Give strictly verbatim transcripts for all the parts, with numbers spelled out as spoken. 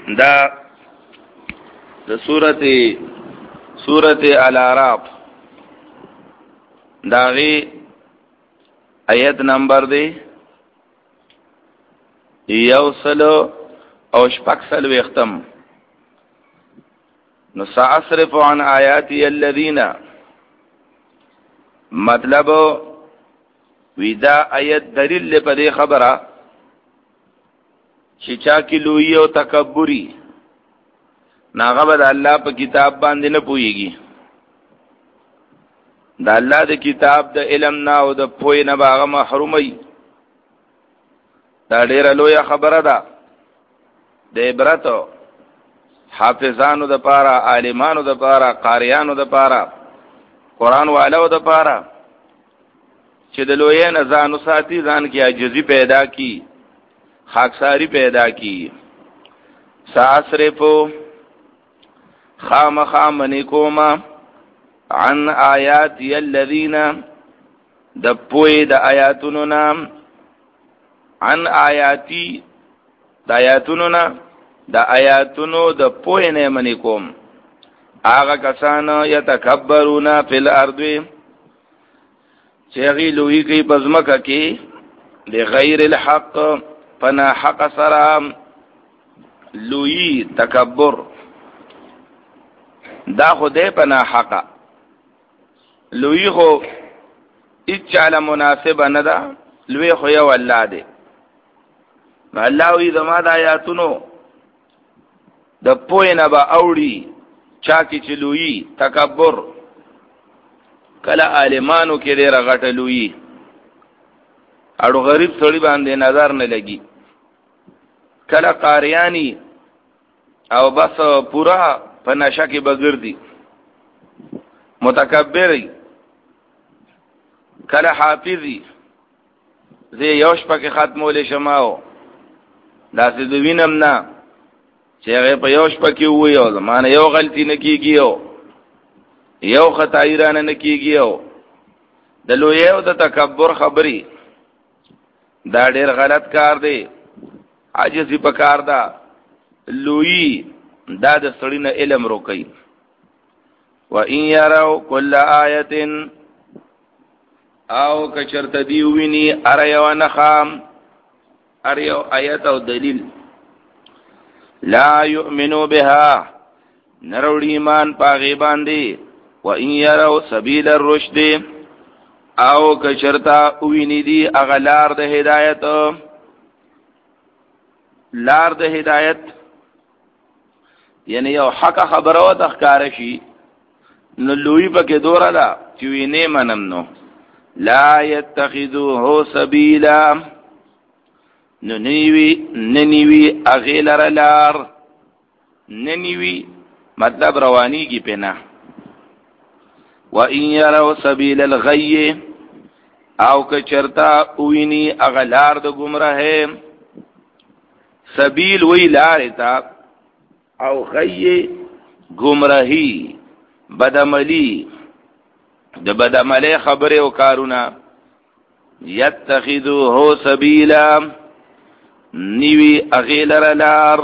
دا د سورته سورته الاعراف داغي آیت نمبر دی یوصلو او شپکسل وختم نو سأصرف عن آیاتی الذین مطلب ویدا آیت دلیل په دې خبره چې چا کې لوی او تکبری ناغه بد الله په کتاب باندې نه پويږي دا الله د کتاب د علم نه او د پوی نه باغ محرومي دا ډیره لوی خبره ده د عبرت حافظانو د پاره عالمانو د پاره قاریانو د پاره قران والو د پاره چې د لوی نه ځانو ساتي ځان کې عاجزي پیدا کی خاکساری پیدا کی ساسرفو خام خامنی کوما عن آیات الذین د پوی د آیاتونو نام عن آیاتی د آیاتونو نا د آیاتونو د پوی نه منی کوم هغه کسان یتکبرون فی الارض چغی لوی کی پزمکه کی لغیر الحق فنا حق سرام لوی تکبر دا خدای پنا حق لوی خو اچاله مناسب نه ده لوی خو یو الله دی الله وی زما د آیاتونو د پوینه با اوړي چا کی چلوئی تکبر کله عالمانو کې ډېر غټه لوی اړو غریب سړي باندې نظر نه لګي کله قاریانی او بس پورا په نشه کې بغردي متکبري کله حافظي زه یوش پکې ختمول شماو داسې د وینم نه چې هغه په یوش پکې وایو زمانه یو غلطي نه کیږي یو خدای رانه نه کیږي د لوی او د تکبر خبري دا ډېر غلط کار دی عاجزي په کار ده لوی دا د سړی نه علم روکي و ان يروا كل آیه او کچرت دی ویني ار یو نخام ار یو آیت او دلیل لا یؤمنو بها نروړي ایمان پاغي باندې و ان يروا سبیل الرشد او کچرتا ویني دی اغلار د هدایت لار د هدایت یعنی یو حق خبره او تخکار شي نو لوی پکې دوره ده چې ویني منم نو لا يتخذوه سبيلا نو نیوی ننیوی اغیلر لار ننیوی مطلب روانی کی پینا وَإِن يَرَوْا سَبِيلَ الْغَيِّ او کچرتا اوینی اغلار د گمراه سبیل وی لارتا او غی گمراهی بدعملی د بدعملی خبره او کارونه یتخذوه سبیلا نیوی اغیلر لار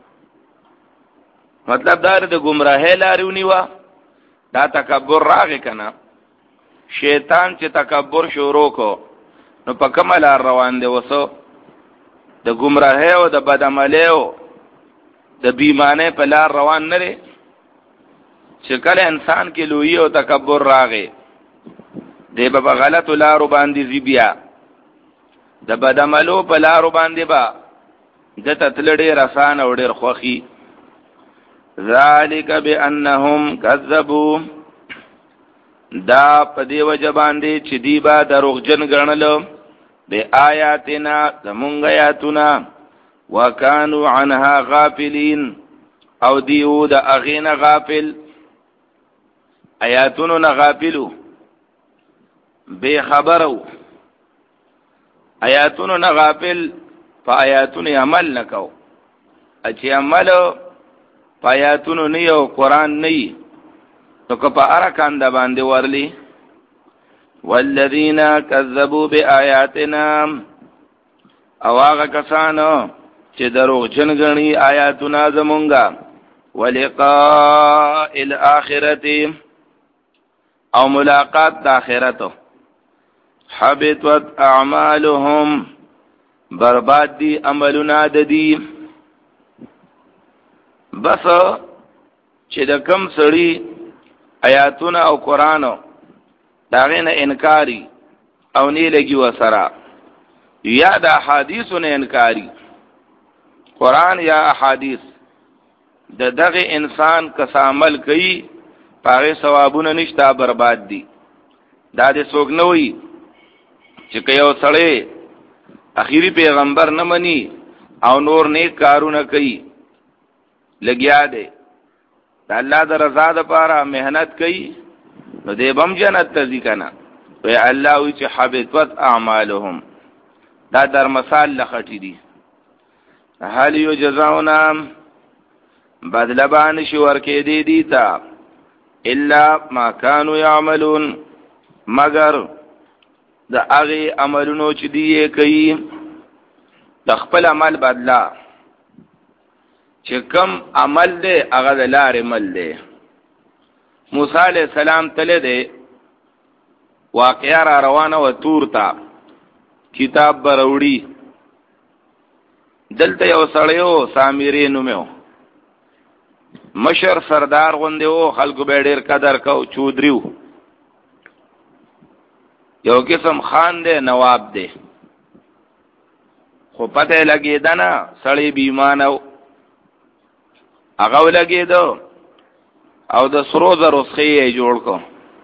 مطلب دار د گمراهی لارونی وا دا تکبر راغی کنا شیطان چې تکبر شروع کو نو په کومه لار روان دی وسو د گمراهی او د بدعملی او د بیمانه په لار روان نه لري چې کله انسان کې لوی او تکبر راغی دی به غلط لار باندې زی بیا د بدعملو په لار باندې با د تتلړې رسان او ډېر خوخي ذالک بانهم کذبوا دا په دی وجه باندې چې دی با دروغجن ګڼل به آیاتنا زمونږ آیاتنا وکانو عنها غافلین او دیو د اغینا غافل آیاتونو نه غافلو بے خبرو آیاتونو نه غافل په آیاتونو عمل نکاو اچي عمل په آیاتونو نه یو قران نه نو که په ارکان د باندې ورلی والذین کذبوا بآیاتنا او هغه کسانو چې دروغ جن غني آیاتنا زمونږه ولقاء الاخرته او ملاقات د آخرت حبطت اعمالهم برباد دي عملونه د دي. بس چې د کم سړی آیاتونه او قرآن داغه نه انکاری او نه لګي وسره یا د احادیث نه انکاری قرآن یا احادیث د دغه انسان کس عمل کوي پاره ثوابونه نشته برباد دي. دا دې څوک نه وي چې کيو سړی اخیری پیغمبر نه مني او نور نیک کارونه کوي لګیا دی د الله د رضا لپاره مهنت کوي نو دې بم جنت ته ځي کنه. وی الله وی چې حبطت اعمالهم دا در مثال لخټی دي. هل یجزاؤنا بدل بان شي ورکې دي دي تا الا ما كانوا يعملون مگر د هغه عملونو چې دی کوي د خپل عمل بدلا چې کم عمل دی هغه د لارې مل دی. موسی علیہ السلام تله دی واقعا را روانه و تور تا کتاب بروړي دلته یو سړیو سامری نومو مشر سردار غوندې او خلکو به ډېر قدر کو چودریو یو قسم خان دی نواب دی خو پته لګیدا نه سړی بیمانو هغه لګیدو او د سرو زرو څخه جوړ کو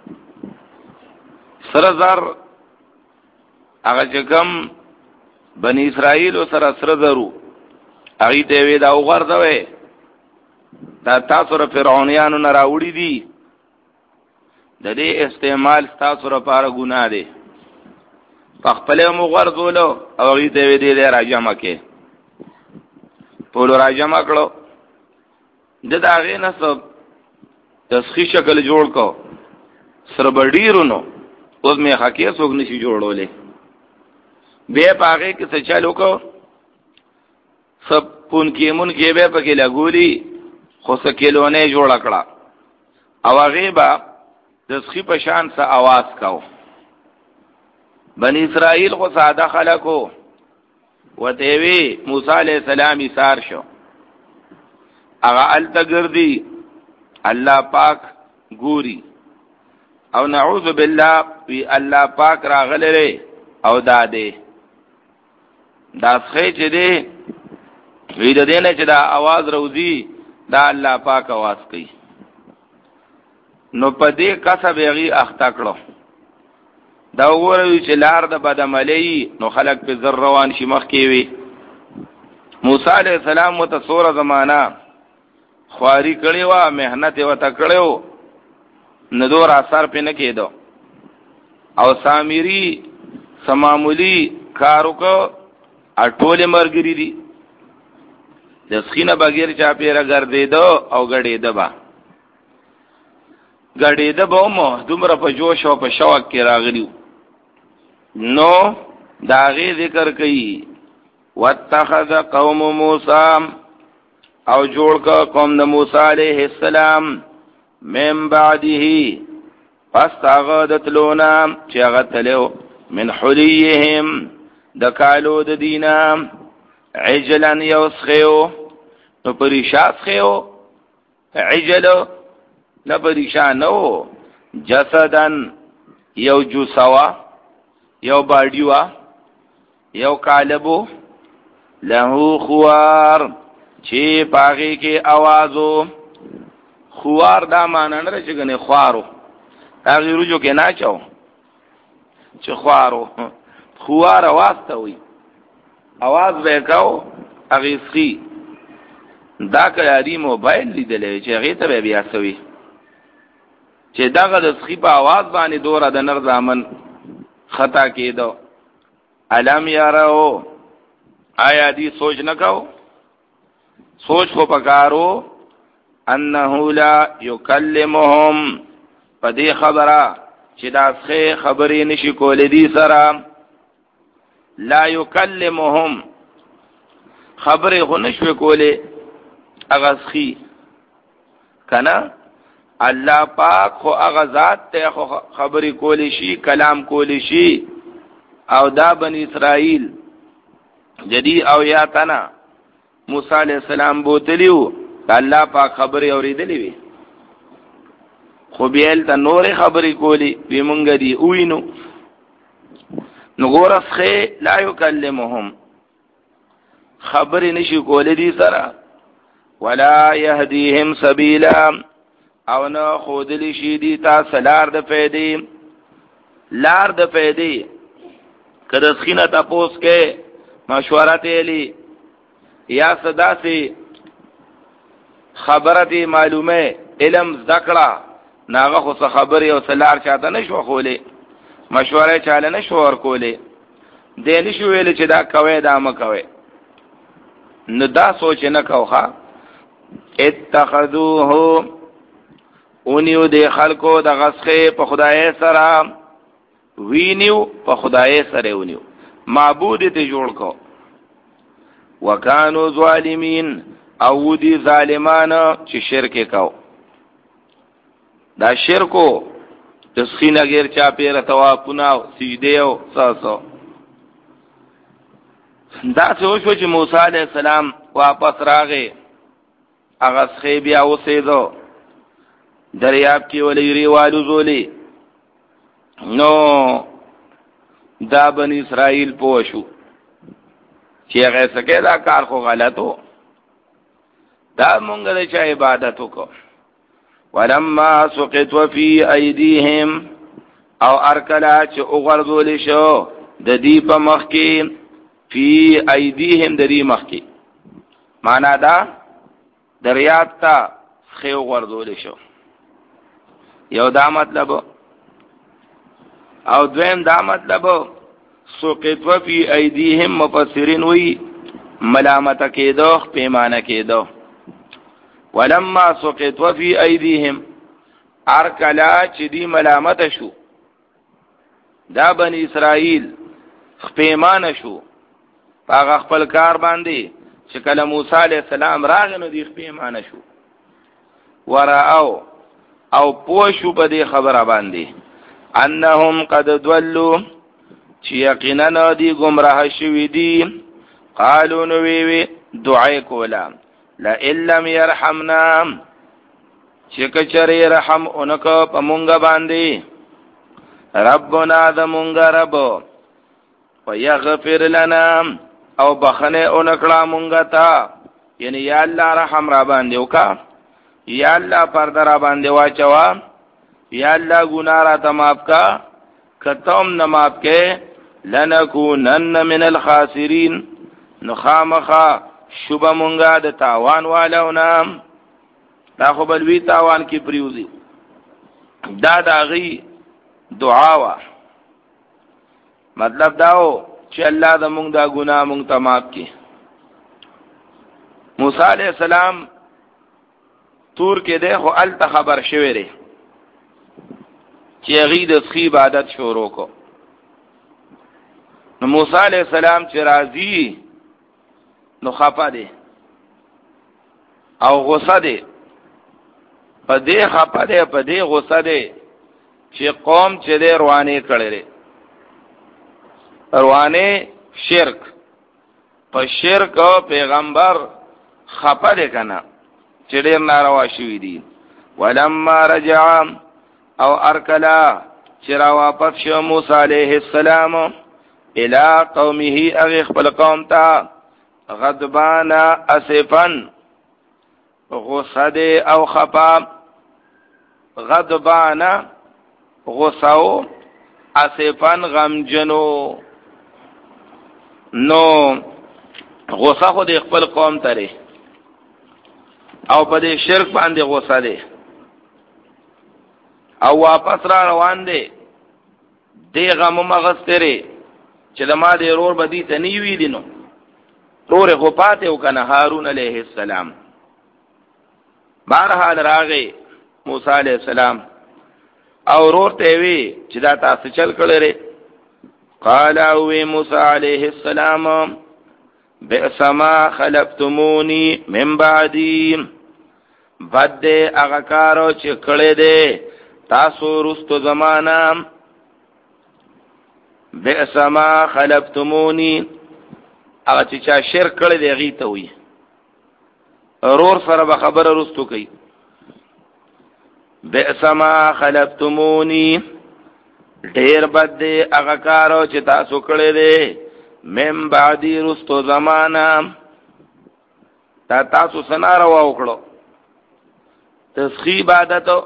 سره زر هغه چې کوم بنی اسرائیل سره سره زرو هغه ته وی دا وګرځوي دا تاسو را فرعونانو نه راوړي دي د دې استعمال تاسو لپاره ګناه دی. په خپل مو غرضولو او هغه ته وی دې راجمه کې ټول راجمه کړو د داغه نسب تسخی شکل جوړ کو سره بډیرونو اوس مې حقیقت څوک نشي جوړولې به پاګه کې څه چالو کو سب پون کې مون کې به پکې لګولي خو څه کېلونه جوړ کړه او هغه با تسخی په شان سره आवाज کاو. بنی اسرائیل خو ساده خلکو وته وی موسی علیہ السلام ایثار شو هغه التګردی الله پاک ګوري او نعوذ بالله وی الله پاک راغله او داده دا څه چې دی وی د دې نه چې دا आवाज روزي دا الله پاک आवाज کوي. نو په دې کسب یې اخته کړو دا وګورئ چې لار د بدعملي نو خلق په زر روان شي مخ کې وي. موسی علیہ السلام متصوره زمانہ خواري کړي وا مهنت و تا کړو ندور اثر په نه کېدو او سامری سمامولی کارو کو اټوله مرګري دي د سخینه بغیر چا پیرا ګرځیدو او غړې دبا غړې دبا مو دومره په جوش او په شوق کې راغلیو. نو داغه ذکر کوي واتخذ قوم موسی او جوړ کا قوم د موسی علیہ السلام من بعده پس هغه د تلونا چې هغه تلو من حلیهم د کالو د دینا عجلن یوسخیو نو پریشات خیو عجلو نه پریشانو جسدن یو جوسوا یو باډیوا یو کالبو له خوار چې پاغي کې आवाजو خوار دا معنی نه چې غنه خوارو هغه روجو کې نه چاو چې خوارو خوار आवाज ته وي आवाज وکاو هغه سخي دا کاری موبایل لیدلې چې هغه ته بیا سوي چې داغه د سخي په आवाज باندې دوره د نر ځامن خطا کېدو. علم یارو آیا دی سوچ نکاو سوچ کو پکارو انه لا یکلمهم پدې خبره چې دا څه خبرې نشي کولې دي سره لا یکلمهم خبره خو نشوي کوله اغسخي کنه الله پاک خو هغه ذات ته خو خبرې کولی شي کلام کولی شي او دا بنی اسرائیل جدی او یا تنا موسی علیہ السلام بوتلیو الله پاک خبرې اوریدلې وي خو بیل ته نور خبرې کولی وی مونږ دی وینو نو ګورخه لا یکلمهم خبرې نشي کولی دي سره ولا يهديهم سبيلا او نه خودلی شي دي تاسو لار د فائدې لار د فائدې کله سخینه تاسو کې مشوره تیلی یا صدا سي خبره دي معلومه علم ذکرہ ناغه خو خبره او سلار چاته نشو خولې مشوره چاله نشو ور کولې دې نشو ویل چې دا کوي دا م کوي نو دا سوچ نه کوخه اتخذوه اونیو د خلکو د غسخه په خدای سره وینیو په خدای سره اونیو معبود ته جوړ کو وکانو ظالمین او دی ظالمان چې شرک کو دا شرکو تسخینه غیر چا پیر توافنا سجده او ساسو دا څه وشو چې موسی علیہ السلام واپس راغی هغه څخه بیا اوسېدو دریاب کې ولې ریوالو زولې نو دا بنی اسرائیل پوښو چې هغه څنګه دا کار خو غلطو دا مونږ د چا عبادت وکړو ولما سقط فی ایدیهم او ارکلا چې وګرځول شو د دې په مخ کې فی ایدیهم د دې مخ کې معنا دا دریاب ته خو وګرځول شو یو دا مطلب او دویم دا مطلب سقط فی ایدیهم مفسرین وی ملامت کېدو پیمانه کېدو ولما سقط فی ایدیهم ارکلا چې دی ملامت شو دا بنی اسرائیل پیمانه شو هغه خپل کار باندې چې کله موسی علیہ السلام راغ نو دی پیمانه شو وراءو او پوښو په دې خبره باندې انهم قد ضلوا چې یقینا دی گمراه شوی دي قالو نو وی وی دعای کولا لا الا يرحمنا چې کچری رحم اونکو په مونږ باندې ربنا ذ مونږ رب ويغفر لنا او بخنه اونکړه مونږ ته یعنی یا الله رحم را باندې وکا یا الله پرده را باندې واچوا یا الله ګناه را ته معاف کا کتم نه معاف کې لنکونن من الخاسرین نخامخا شوبه مونږه د تاوان والو نام دا خو بلوی تاوان کی پریوزی دا داغي دعا وا مطلب داو چې الله د مونږ دا ګناه مونږ ته معاف کړي موسی علیہ السلام تور کې ده خو ال ته خبر شوی دی چې غي د خی عبادت شروع کو نو موسی علیہ السلام چې راضی نو خپه دی او غصه دی په دې خپه دی په دې غصه دی چې قوم چې دې روانه کړي روانه شرک په شرک او پیغمبر خپه دی کنه چې ډېر ناروا شوی دی ولما رجع او ارکلا چې را واپس شو موسی علیہ السلام الى قومه اغه خپل قوم ته غضبان اسفن غصه او خفا غضبان غصه اسفن غمجنو نو غصه خو د خپل قوم ته او په دې شرک باندې غصه ده او واپس را روان دي دی غم مغستره چې د ما د رور بدی ته نیوی دینو رور خو پاتې وکنه هارون علیہ السلام بهرحال راغی موسی علیہ السلام او رور ته وی چې دا تاسو چل کړی قال او موسی علیہ السلام بئس ما خلفتمونی من بعدی، بد دے اغا کارو چه کڑے دے تاسو رستو زمانہ. بئس ما خلفتمونی اغا چه چا شرک کڑے دے غیتا ہوئی رور سره به خبر رستو کئی. بئس ما خلفتمونی ډیر بد دے اغا کارو چه تاسو کڑے دے من بعدی رستو زمانہ. تا تاسو سنا روا وکړو تسخیب عادتو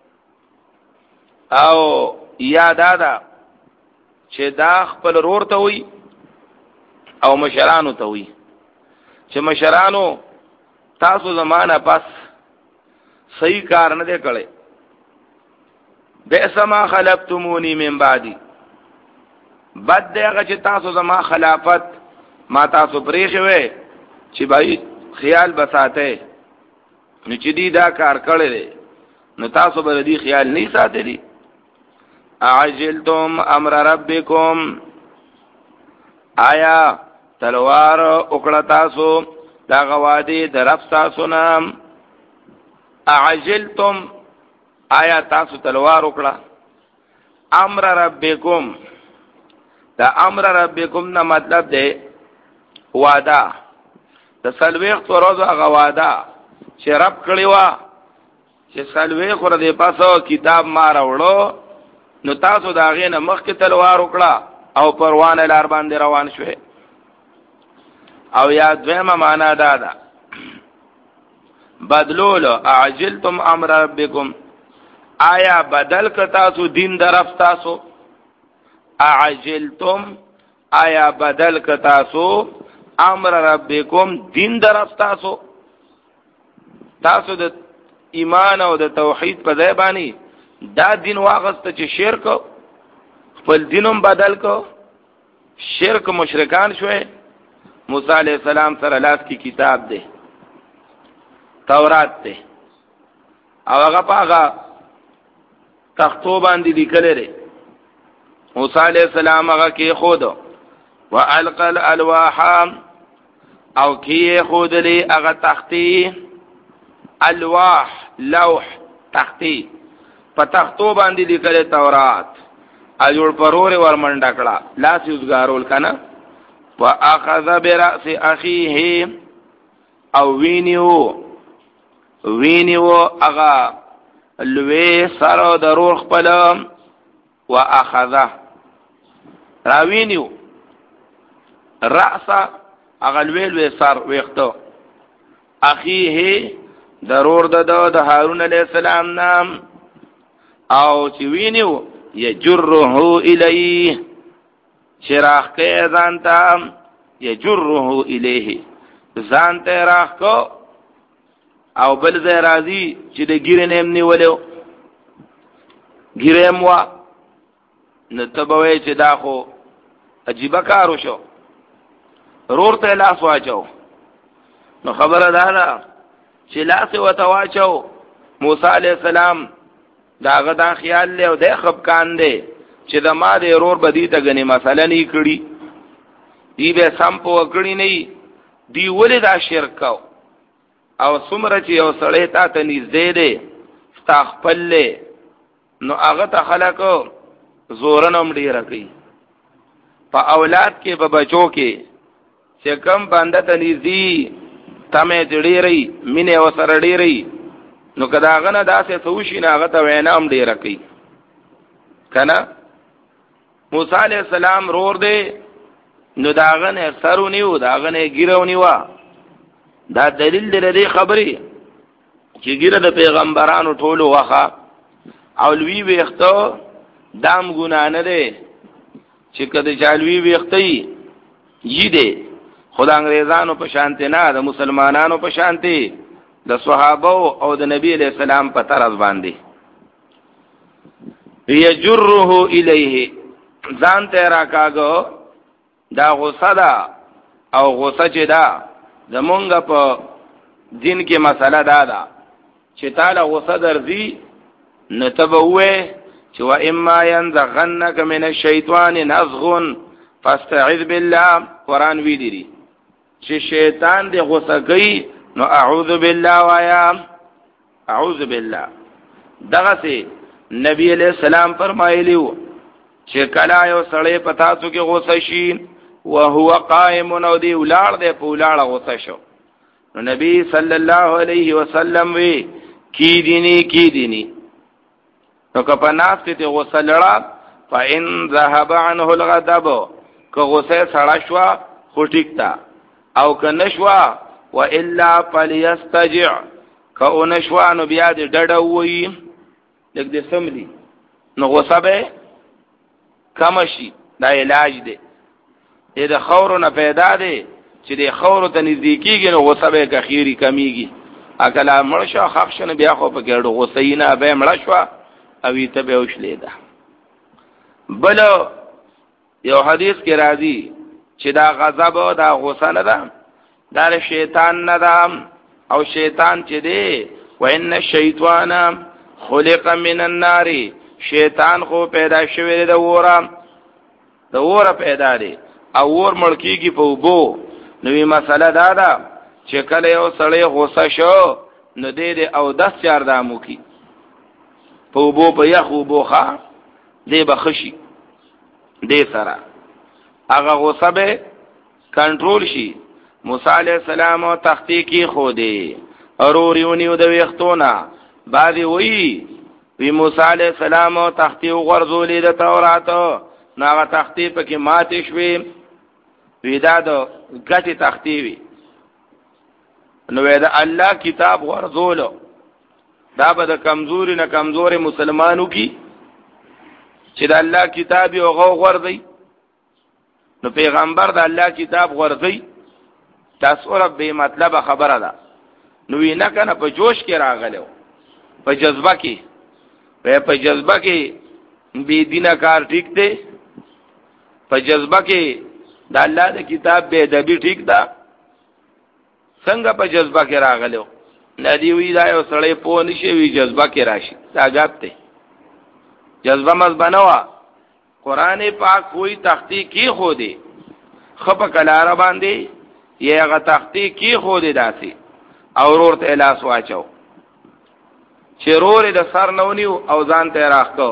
او یاد آدا چې دا خپل رور ته وي او مشرانو ته وي چې مشرانو تاسو زمانہ پس صحیح کار نه دی کړی. بئس ما خلفتمونی من بعدی، بد دی هغه چې تاسو زما خلافت ما تاسو پرېښی وی چې بھائی خیال بساته نو چې دی دا کار کړی دی نو تاسو به دی خیال نه ساتلی. اعجلتم امر ربکم، آیا تلوار وکړه تاسو دا غوادي درف تاسو نام. اعجلتم آیا تاسو تلوار وکړه. امر ربکم، دا امر ربکم نه مطلب دی وعده د سلويخ ورځو هغه وعده چې رب کړی و چې سلويخ ور دې پاسو کتاب ما راوړو نو تاسو دا غې نه مخکې تلوار وکړه او پروانه لار باندې روان شوه. او یا دویمه معنا دا ده بدلولو. اعجلتم امر ربکم، آیا بدل ک تاسو دین درف تاسو. اعجلتم آیا بدل ک تاسو امر ربکم دین درف تاسو. تاسو د ایمان او د توحید په ځای باندې دا دین واغست چې شرک خپل دینم بدل کو، شرک مشرکان شوه. موسی علیہ السلام سره لاس کی کتاب ده تورات ده او هغه پاغه تختو باندې لیکل لري. موسی علیہ السلام هغه کې خود والقى الالواح او کې خود لري هغه تختی الواح لوح تختی په تختو باندې لیکل تورات اجور پرور ور منډه کړه لاس یوزګارول کنه. واخذ براس اخيه او وینیو وینیو اغا لوی سره درور خپل واخذ راوینیو راس اغا لوی لوی سر ویختو اخيه درور د د هارون علیہ السلام نام او چې وینیو یجره الیه شراخ کے زانتا یجره الیه زانتا راخ کو او بل زی رازی چی ده گیرن هم نیولیو گیرم وا نتبوی چی دا خو عجیبه کارو شو رور تا لاس واچو نو خبر دادا چی لاس و تواچو موسی علیہ السلام دا غدا خیال لی او ده خبکان ده چې د ما د رور بدی ته غنی مسله نه کړي دی به سم په کړي نه دی ولې دا شرک او څومره چې یو سړی تا ته نږدې دی ستا خپل نو هغه ته خلق زورنم ډیر کوي. په اولاد کې په بچو کې چې کم باندې ته نږدې تمه ډیرې مینه او سره ډیرې نو کدا غنه داسې سوشي نه هغه ته وینام ډیر کوي کنه. موسی علیہ السلام رور دے نو داغن سرو نیو داغن گیرو نیوا. دا دلیل دے دے خبری چې ګیره د پیغمبرانو ټولو واخا او لوی ویختو دام ګنا نه دی چې کده چالوی ویختي یی دی خدای انګريزانو په شانته نه د مسلمانانو په شانته د صحابه او د نبی علیہ السلام په طرز باندې یجره الیه ځان ته راکاګو دا غصه ده او غصه چې ده زمونږ په دین کې مسله دا ده چې تعالی غصه درځي نتبوه چې و اما ينزغنك من الشیطان نزغ فاستعذ بالله قران وی دی چې شیطان دې غوسه کوي نو اعوذ بالله وایا اعوذ بالله. دغه سي نبی علیہ السلام فرمایلیو چې کله یو سړی پتا څو کې غوسه شي او هو قائم نو دی ولار دې په ولار غوسه شو نو نبی صلی الله علیه وسلم وی کی دینی کی دینی نو کپا ناس ته غوسه لړا فإن ذهب عنه الغضب که غوسه سړا شوا خو ټیک تا او که نشوا والا فليستجع که نشوا نو بیا دې ډډه وې لکه دې سملی نو غوسه به کم شي دا علاج دی. دې د خور نه پیدا دی چې د خور ته نزدیکیږي نو غوسه به کخيري کمیږي اکلا مرشا خښنه بیا خو په ګړو غوسه نه به مړ شو او ته به وشلې ده. بل یو حدیث کې راځي چې دا غضب او دا غوسه نه ده دا شیطان نه ده او شیطان چې دی وان الشیطان خلق من النار شیطان خو پیدا شوی د وره د وره پیدا دی او ور ملکیږي په وبو. نوې مسله دا ده چې کله یو سړی غوسه شو نو دې دې او دس چار دامو کی په وبو په یخ وبو ښا دې بخشي دې سره هغه غوسه به کنټرول شي. موسی علیہ السلام او تحقیقی خو دې اوروريونیو د وختونه بعضی وی وی موسی علیہ السلام او تحقیق غرزولې د تورات نو هغه تحقیق کې ماته شوي ویدا د غټي تحقیق وی نو دا الله کتاب ورزولو دا به د کمزوري نه کمزوري مسلمانو کی چې د الله کتاب یو غو ورځي نو پیغمبر د الله کتاب ورځي تاسو رب به مطلب خبره ده نو وینا کنه په جوش کې راغلو په جذبه کې په په جذبه کې بی دینه کار ټیک دی په جذبه کې د الله د کتاب به ادبی ټیک ده څنګه په جذبه کې راغلو ندی وی دا یو سړی په نشي وی جذبه کې راشي دا غاب ته جذبه مزبنوا قران پاک کوئی تحقیق کی خو دی خپ کلار باندې یې هغه تحقیق کی خو دی داسي او ورته لاس واچو چې رور د سر نونیو او ځان ته راخکو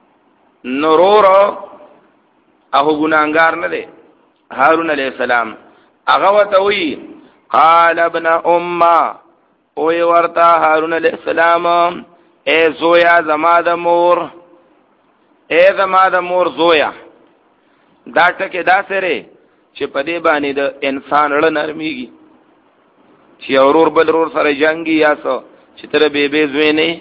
نورور او ګناګار نه دی هارون علیہ السلام هغه وته وی قال ابن امه او ورته هارون علیہ السلام اے زویا زما د مور اے زما د مور زویا دا ټکه دا سره چې په دې باندې د انسان له نرميږي چې اورور بل ورور سره جنگي یا سو چې تر به به زوی نه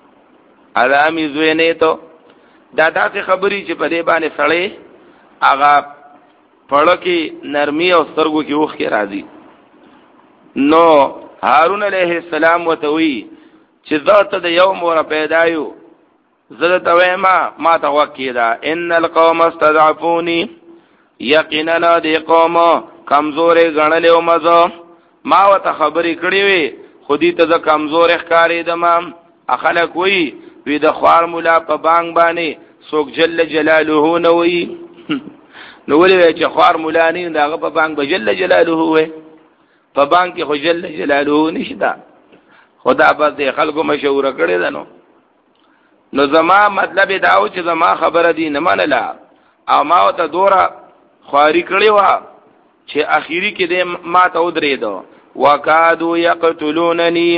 علامي زوی نه ته دا داسې خبري چې په دې باندې سړی هغه پړو کې نرمي او سترګو کې اوخ کې راځي. نو هارون علیہ السلام وتوی چې ذات د یوم ور پیدایو زړه تویما ما ته وکیدا ان القوم استضعفوني یقینا د قوم کمزورې غنلې او مزه ما وته خبرې کړې وي خودي ته د کمزور ښکارې دم اخلک وی وی د خوار مولا په بانګ باندې سوک جل جلاله نو وی نو ولې چې خوار مولا نه دغه په بانګ بجل جلاله وي په بانګ کې خو جل جلاله نشدا خدا بس د خلکو مشوره کړی ده. نو نو زما مطلب دا و چې زما خبره دي نه منله او ما ته دوره خواري کړی و چې اخیری کې دې ما ته ودرېدو وکادو یقتلوننی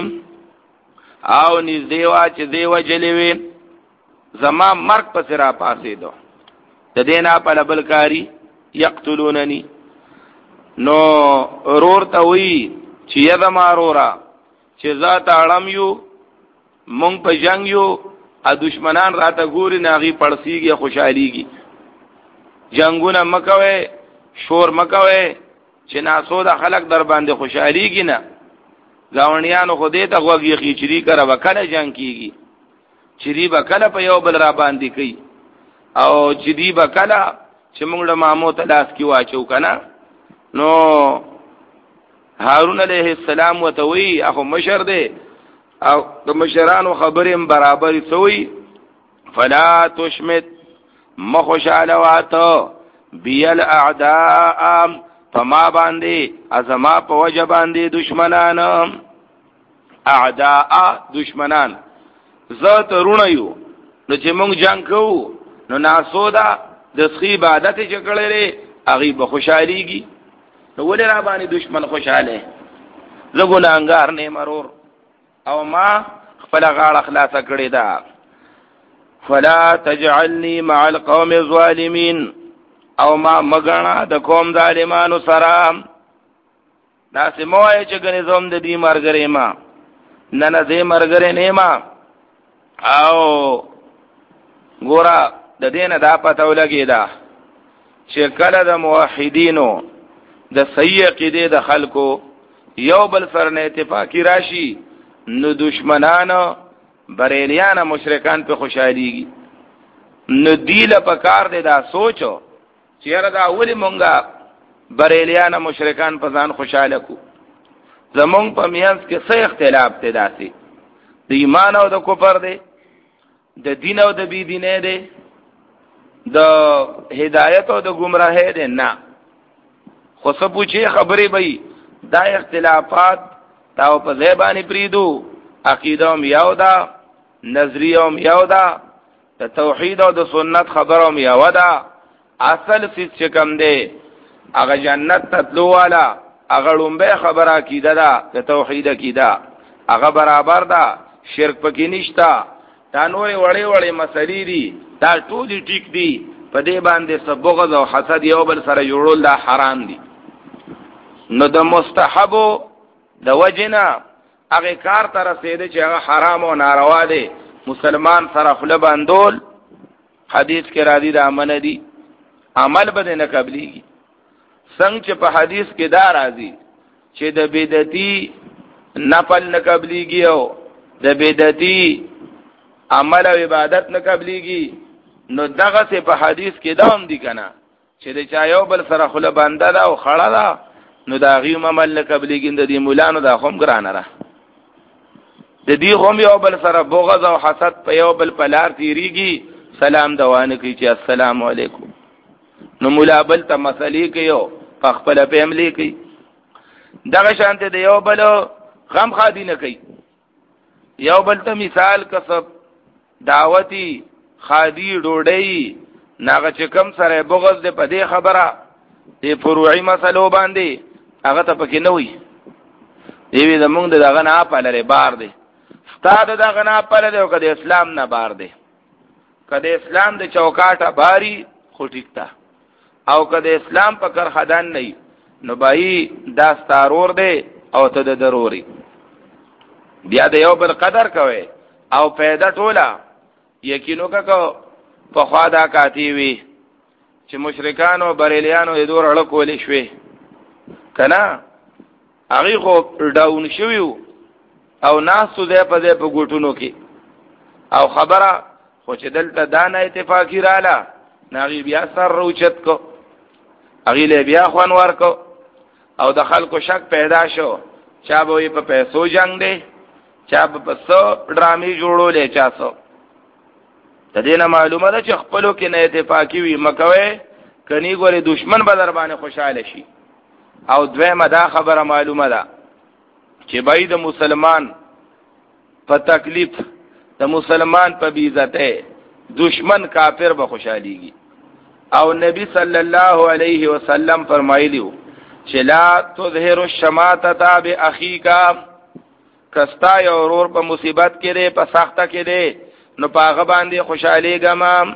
او نږدې وا چې دی وجلې وي زما مرګ پسې را پاسې دو د دینه په لبل کاری یقتلوننی. نو رور ته وی چې یذ ما رورا چې ذات اړم یو مونږ په جنگ یو ا دشمنان راته ګوري ناغي پړسیږي خوشحاليږي جنگونه مکوي شور مکوي چې ناسو د خلک در باندې خوشحاليږي نه گاونډیانو خو دې ته غوږی خېچري کرا وکړه جنگ کیږي چری وکړه په یو بل را باندې کوي او چې دی وکړه چې موږ له مامو ته لاس کی واچو کنه. نو هارون علیہ السلام وتوی اخو مشر دی او د مشرانو خبرې برابر سوی فلا تشمت مخشاله واتو بیل اعداء فما باندې ازما په وجه باندې دشمنان اعداء دشمنان ذات رونیو نو چې مونږ جنگ کوو نو ناسودا د سخی عبادت چې کړلې هغه به خوشاليږي نو ولې را باندې دشمن خوشاله زه ګناهګار نه مرور او ما خپل غاړه خلاصه کړې ده فلا تجعلني مع القوم الظالمين او ما مغنا د قوم ظالمانو سره دا سموای چې ګنې زوم د دې مرګرې ما نه نه دې مرګرې نه ما او ګورا د دینه دا پته ولګی دا چې کله د موحدینو د صحیح عقیده د خلکو یو بل سره نه اتفاقی راشي نو دشمنانو بریلیان مشرکان په خوشاليږي نو دیله په کار دی دا سوچو چیرې دا اولی مونږه بریلیان مشرکان په ځان خوشاله کو زمونږ په میانس کې څه اختلاف دی داسي د ایمان او د کفر دی د دین او د بی دینه دی د هدایت او د گمراهی دی نه خو څه پوښي خبرې به دا اختلافات تاو په زبانی پریدو عقیدهم یو دا نظریهم یو دا د توحید او د سنت خبرهم یو دا اصل څه کم دی هغه جنت تطلو والا هغه لومبه خبره عقیده دا د توحید عقیده هغه برابر دا شرک پکې نشتا دا نورې وړې وړې مسلې دي دا ټول ټیک دي په دې باندې سبغض او حسد یو بل سره جوړول دا حرام دي نو د مستحبو د وجنا هغه کار تر رسیدي چې هغه حرام او ناروا دي مسلمان سره خپل باندول حدیث کې را دي د امن دي عمل به نه قبليږي څنګه چې په حدیث کې دا راځي چې د بدعتي نفل نه قبليږي او د بدعتي عمل او عبادت نه قبليږي نو دغه څه په حدیث کې دا هم دي کنه چې د چا یو بل سره خپل بنده دا او خړه دا نو دا غیم عمل نه قبليږي د دې مولانو دا هم ګرانه را د دې هم یو بل سره بغض او حسد په یو بل پلار تیریږي سلام دوانه کوي چې السلام علیکم نو مولا بل ته مسلې کوي په خپل فیملی کوي دغه شانته د یو بل غم خادي نه کوي یو بل ته مثال کسب دعوتی خادي ډوډۍ ناغه چې کم سره بغض دې په دې خبره دې فروعي مسلو باندې هغه ته پکې نه وي دی زمونږ دغه نه په لري بار دی ستاد دغه نه په لري او کده اسلام نه بار دی کده اسلام د چوکاټه باری خو ټیکتا او کده اسلام په کر خدان نه نو بای دا ستارور دی او ته د ضروري بیا د یو بل قدر کوي او پیدا ټولا یقینو کا کو په خوا دا کاتی وی چې مشرکانو بریلیانو د دور اړه کولې شوي کنه هغه خو ډاون شویو او ناسو دې په دې په ګټونو کې او خبره خو چې دلته دانه اتفاقی رااله ناغي بیا سر روچت کو هغه له بیا خوان ورکو او د خلکو شک پیدا شو چا به په پیسو جنگ دی چا په څو ډرامي جوړولې چا څو د دې نه معلومه ده چې خپلو کې نه اتفاقی وي مکوي کني ګوري دشمن به در باندې خوشاله شي او دویمه دا خبره معلومه ده چې بای د مسلمان په تکلیف د مسلمان په بیزته دشمن کافر به خوشاليږي او نبی صلی الله علیه وسلم فرمایلیو چې لا تظهر الشماتة باخیک کستا یو ورور په مصیبت کې دی په سخته کې دی نو پاغه باندې خوشاله ګمام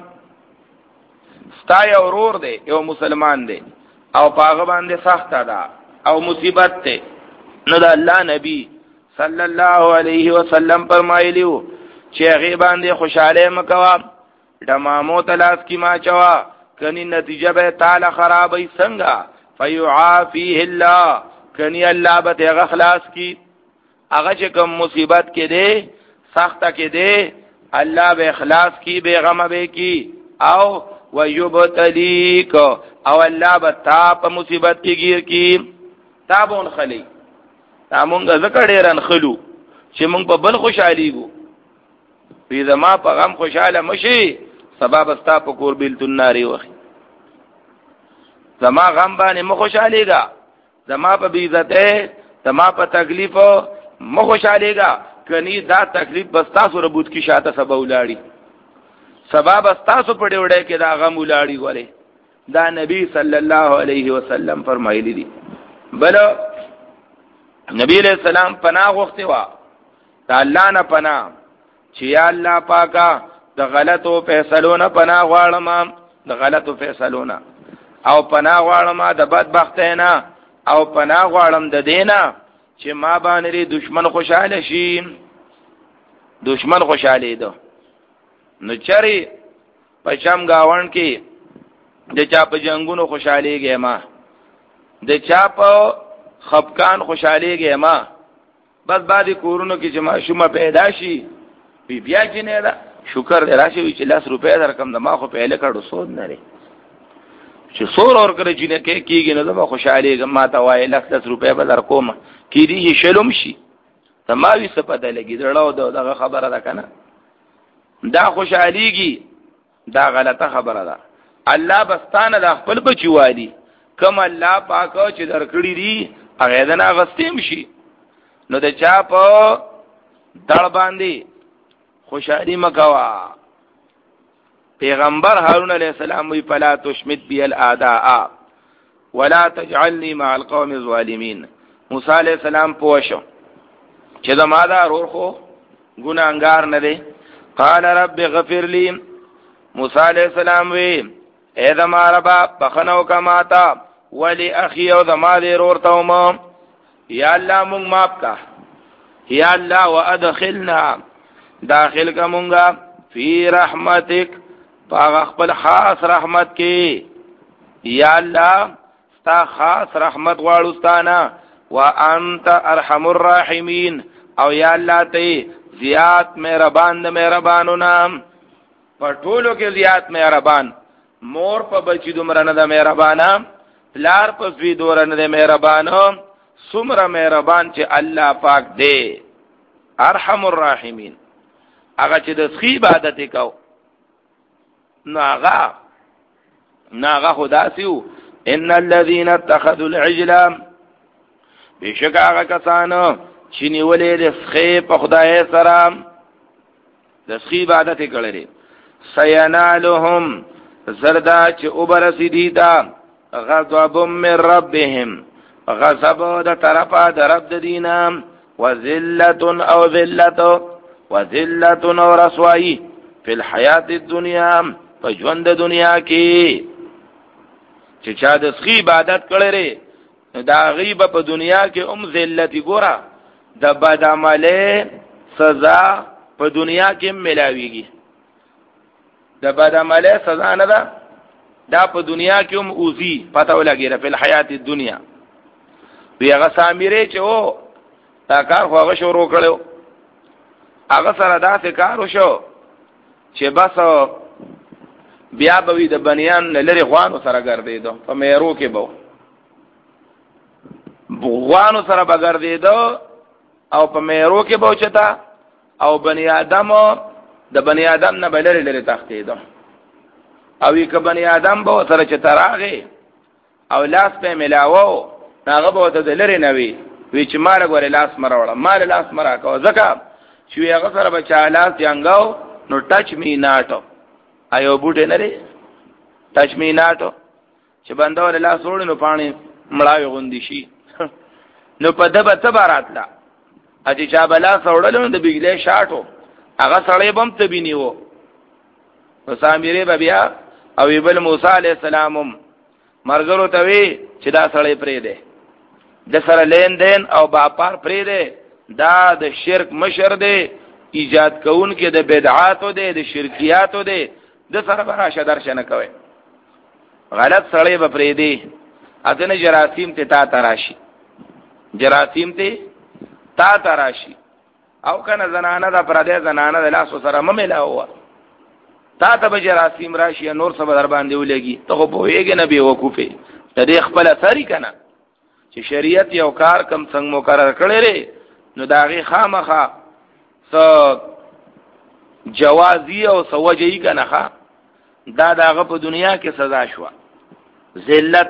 ستا یو ورور دی یو مسلمان دی او پاغه باندې سخته ده او مصیبت ته نو د الله نبی صلی الله علیه وسلم فرمایلیو چې هغه باندې خوشاله مکوا دمامو تلاس کی ما چوا کني نتیجه به تعالی خرابې څنګه فیعافیه الله کني الله به هغه خلاص کی هغه چې کوم مصیبت کې دی سخته کې دی الله به اخلاص کی به غم به کی او ويبتليك او الله به تا په مصیبت کې گیر کی تابون خلی تا مونږ ذکر ډیرن خلو چې مونږ په بل خوشحالي ګو په زما په غم خوشاله مشي سبب استا په کور بیل تناری وخی زما غم باندې مخ خوشالېګا، زما په بیزته، زما په تکلیف مخ خوشالېګا، کني دا تکلیف بس تاسو ربوت کی شاته سبا ولاړی، سبا بس تاسو په ډوډۍ کې دا غم ولاړی غوړي. دا نبی صلی الله علیه وسلم فرمایلی دي. بل نبی علیہ السلام پناه غوښتي وا دا الله نه پناه چې یا الله پاکا د غلطو فیصلو نه پناه غواړم، د غلطو فیصلو نه، او پناه غواړم د بدبختۍ نه، او پناه غواړم د دینا چې ما باندې دشمن خوشاله شي. دشمن خوشاله ده نو چری پشم گاون کې د چا په جنگونو خوشالېږي ما، د چا په خفقان خوشالېږي ما، بس بعد کورونو کې چې ماشومه پیدا شي بی بیا چې نه دا شکر دې راشي چې لاس روپے درکم د ما خو په اله کړو سود نه لري چې سور اور کړی چې نه کې کېږي نو زما خوشالېږم، ما ته وایي لاس لاس روپے به در کوم کې دي شلم شي ته ما وی څه پته لګي درلو دغه خبره ده کنه. دا خوشالېږي دا غلطه خبره ده. الله بستانه د خپل بچوالي کوم الله پاکو چې درکړي دي هغه دنا غستیم شي نو د چا په دړ باندې خوشالي مکوا. پیغمبر هارون علیہ السلام وی فلا تشمت بی الاعداء ولا تجعلني مع القوم الظالمين. موسی علیہ السلام پوښو چې زما دا رور خو ګناهګار نه دی. قال رب اغفر لي. موسی علیہ السلام وی اے زما رب بخنو کما تا ولی اخی او زما دې رور ته ما یا الله مونږ معاف کا، یا الله وادخلنا داخل کا مونږه فی رحمتک پاغ خپل خاص رحمت کې، یا الله ستا خاص رحمت غواړو ستانه، وانت ارحم الراحمین او یا الله ته زیات مهربان د مهربانو نام په ټولو کې زیات مهربان. مور په بچی دومره نه د مهربانا، پلار په زوی دومره نه د مهربانو، څومره مهربان چې الله پاک دی ارحم الراحمین. هغه چې د سخی عبادت وکاو نو هغه نو هغه خدا سیو. ان الذين اتخذوا العجل بشک هغه کسانو چې نیولې د سخی په خدای سره د سخی عبادت کړي سینالهم زردا چې اوبرسی دی دا غضب من ربهم غضب د طرفه د رب د دینه وذلت او ذلت وذلت او رسوایی فی الحیات الدنیا په ژوند د دنیا کې چې چا د سخی عبادت کړي دا غیب په دنیا کې ام ذلت ګورا د بد عمله سزا په دنیا کې ملاويږي. د بد عمله سزا نه ده دا په دنیا کې هم اوزي پته ولګي په الحیات الدنیا. بیاغه سامری چې او تا کار خو هغه شروع کړو هغه سره داسې کار وشو چې بس بیا به د بنیان لری غوانو سره ګرځیدو په میرو کې بو غوانو سره بغردیدو او په میرو کې بو چتا او بنی آدم د بنی آدم نه بلری لري تختیدو او یک بنی آدم بو سره چې تراغه او لاس په ملاوو هغه بو ته لری نوي وی چې مال غوړې لاس مروړه مال لاس مرا کو زکه چې هغه سره بچا لاس څنګهو نو ټچ می ناټو ایو بوټه نه لري ټچ می ناټو چې بندول لاس وړ نو پانی مړاوي غوندي شي نو په دبه تباراتلا اجي چا بلا سوړل نو د بجلی شاټو هغه سړی بم تبینیو وسامری بیا او ایبل موسی علی السلام مرګرو ته وی چې دا سړی پرې دی د سره لین دین او باپار پرې دی دا د شرک مشر دی ایجاد کون کې د بدعاتو دی د شرکیاتو دی د سره براشه درشنه کوي غلط سړی به پرې دی اذن جراثیم ته تا تراشی جراثیم ته تا تراشی او کنه زنانه د پردې زنانه د لاس سره مملا هوا تا ته به جراثیم راشي نور څه در باندې ولګي ته خو پوهیږي نه به وقوفه د دې خپل اثر کنا چې شریعت یو کار کم څنګه مقرر کړی لري نو داغه خامخه س جوازی او سوجی کنه دا داغه په دنیا کې سزا شو ذلت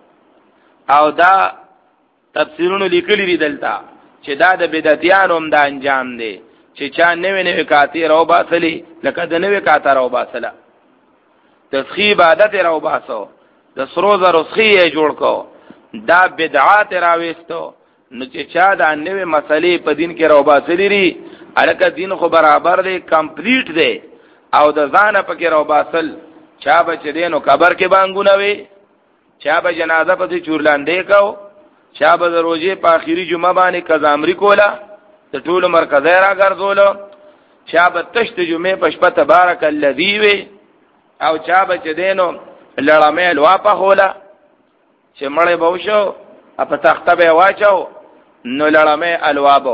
او دا تفسیرونو لیکلی دی دلته چې دا د بدعتیانو هم دا انجام دی چې چا نوې نوې کاتی راو باسلی لکه د نوې کاته راو باسله تسخی عبادت راو باسو د سرو زرو سخی جوړ کو دا بدعات راويستو نو چې چا دا نوې مسلې په دین کې راو باسلی ری الکه دین خو برابر دی کمپلیټ دی او د ځان په کې راو باسل چا بچ دینو قبر کې بانګونه وي چا به جنازه په چورلاندې کو چا به روزه په اخیری جمعه باندې قزامری کولا د ټولو مرکزه را ګرځولو چا به تشت جمعه په شپه تبارک الذی وی او چا به دینو لړمې لوا په هولا چې مړې بوشو په تخته به واچو نو لړمې الوا بو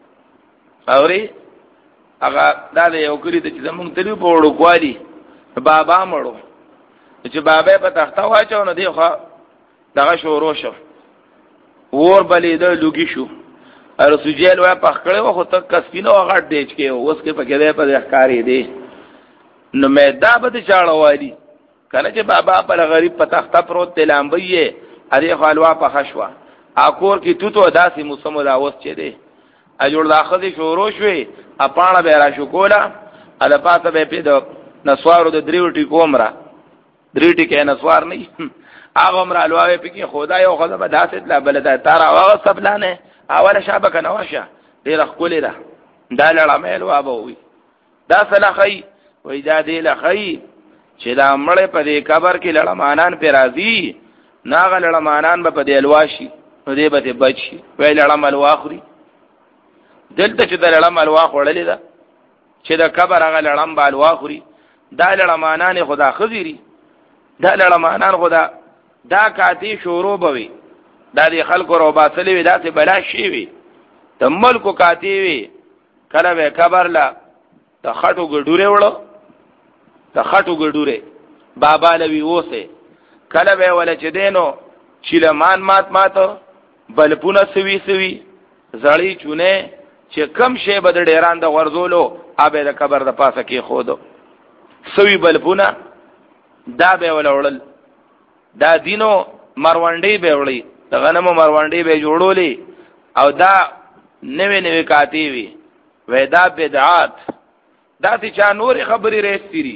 اوري هغه دا یو کلی ته چې زمونږ تلو په وړو کوالي بابا مړو چې بابا په تخته واچو نو دی خو دغه شروع شو ور بلې د لوګي شو ار سجل وا پخړې و خو ته کسینو غټ دیچ کې اوس کې پکې ده په ښکاری دی نو مې دا به چاړه وایي کنه چې بابا پر غریب په تخته پروت تلامبې اره خالوا په خشوا اکور کې تو ته داسې موسم دا اوس چي دی اجور داخلي شروع شوي اپاڼه به را شو کولا اله پاته به په د نسوارو د دریوټي کومرا دریټي کې نسوار نه هغه امر الواوی پکې خدای او خدای به داسې لا بلدا تار او سبلانه اوله شابه کنه واشه ډیر خولې ده دا لړمې لوا به وي دا صلاحي وې دا دی لخی چې دا مړې په دې قبر کې لړمانان پر راځي ناغه لړمانان به په دې الواشي نو دې به بچي وې لړم الواخري دلته چې د لړم الواخ وړلې ده چې د قبر هغه لړم به الواخري دا لړمانان خدا خزيري دا لړمانان خدا دا کاتی شروع بوي دا دی خلکو رو باسلی وی دا سی بلا شی وی د ملکو کاتی وی کله به قبر لا د خټو ګډوره وړو د خټو ګډوره بابا لوي وسه کله به ولا چې دینو چیلمان مات ماتو بلپونه سوي سوي زړی چونه چې کم شی بد ډیران د غرزولو ابه د قبر د پاسه کې خودو سوي بلپونه دا به ولا وړل دا دینو مروانډي به وړي د غنمو مروانډي به جوړولې او دا نوې نوې کاتی وي وې دا بدعات دا چې چا نور خبرې رېستري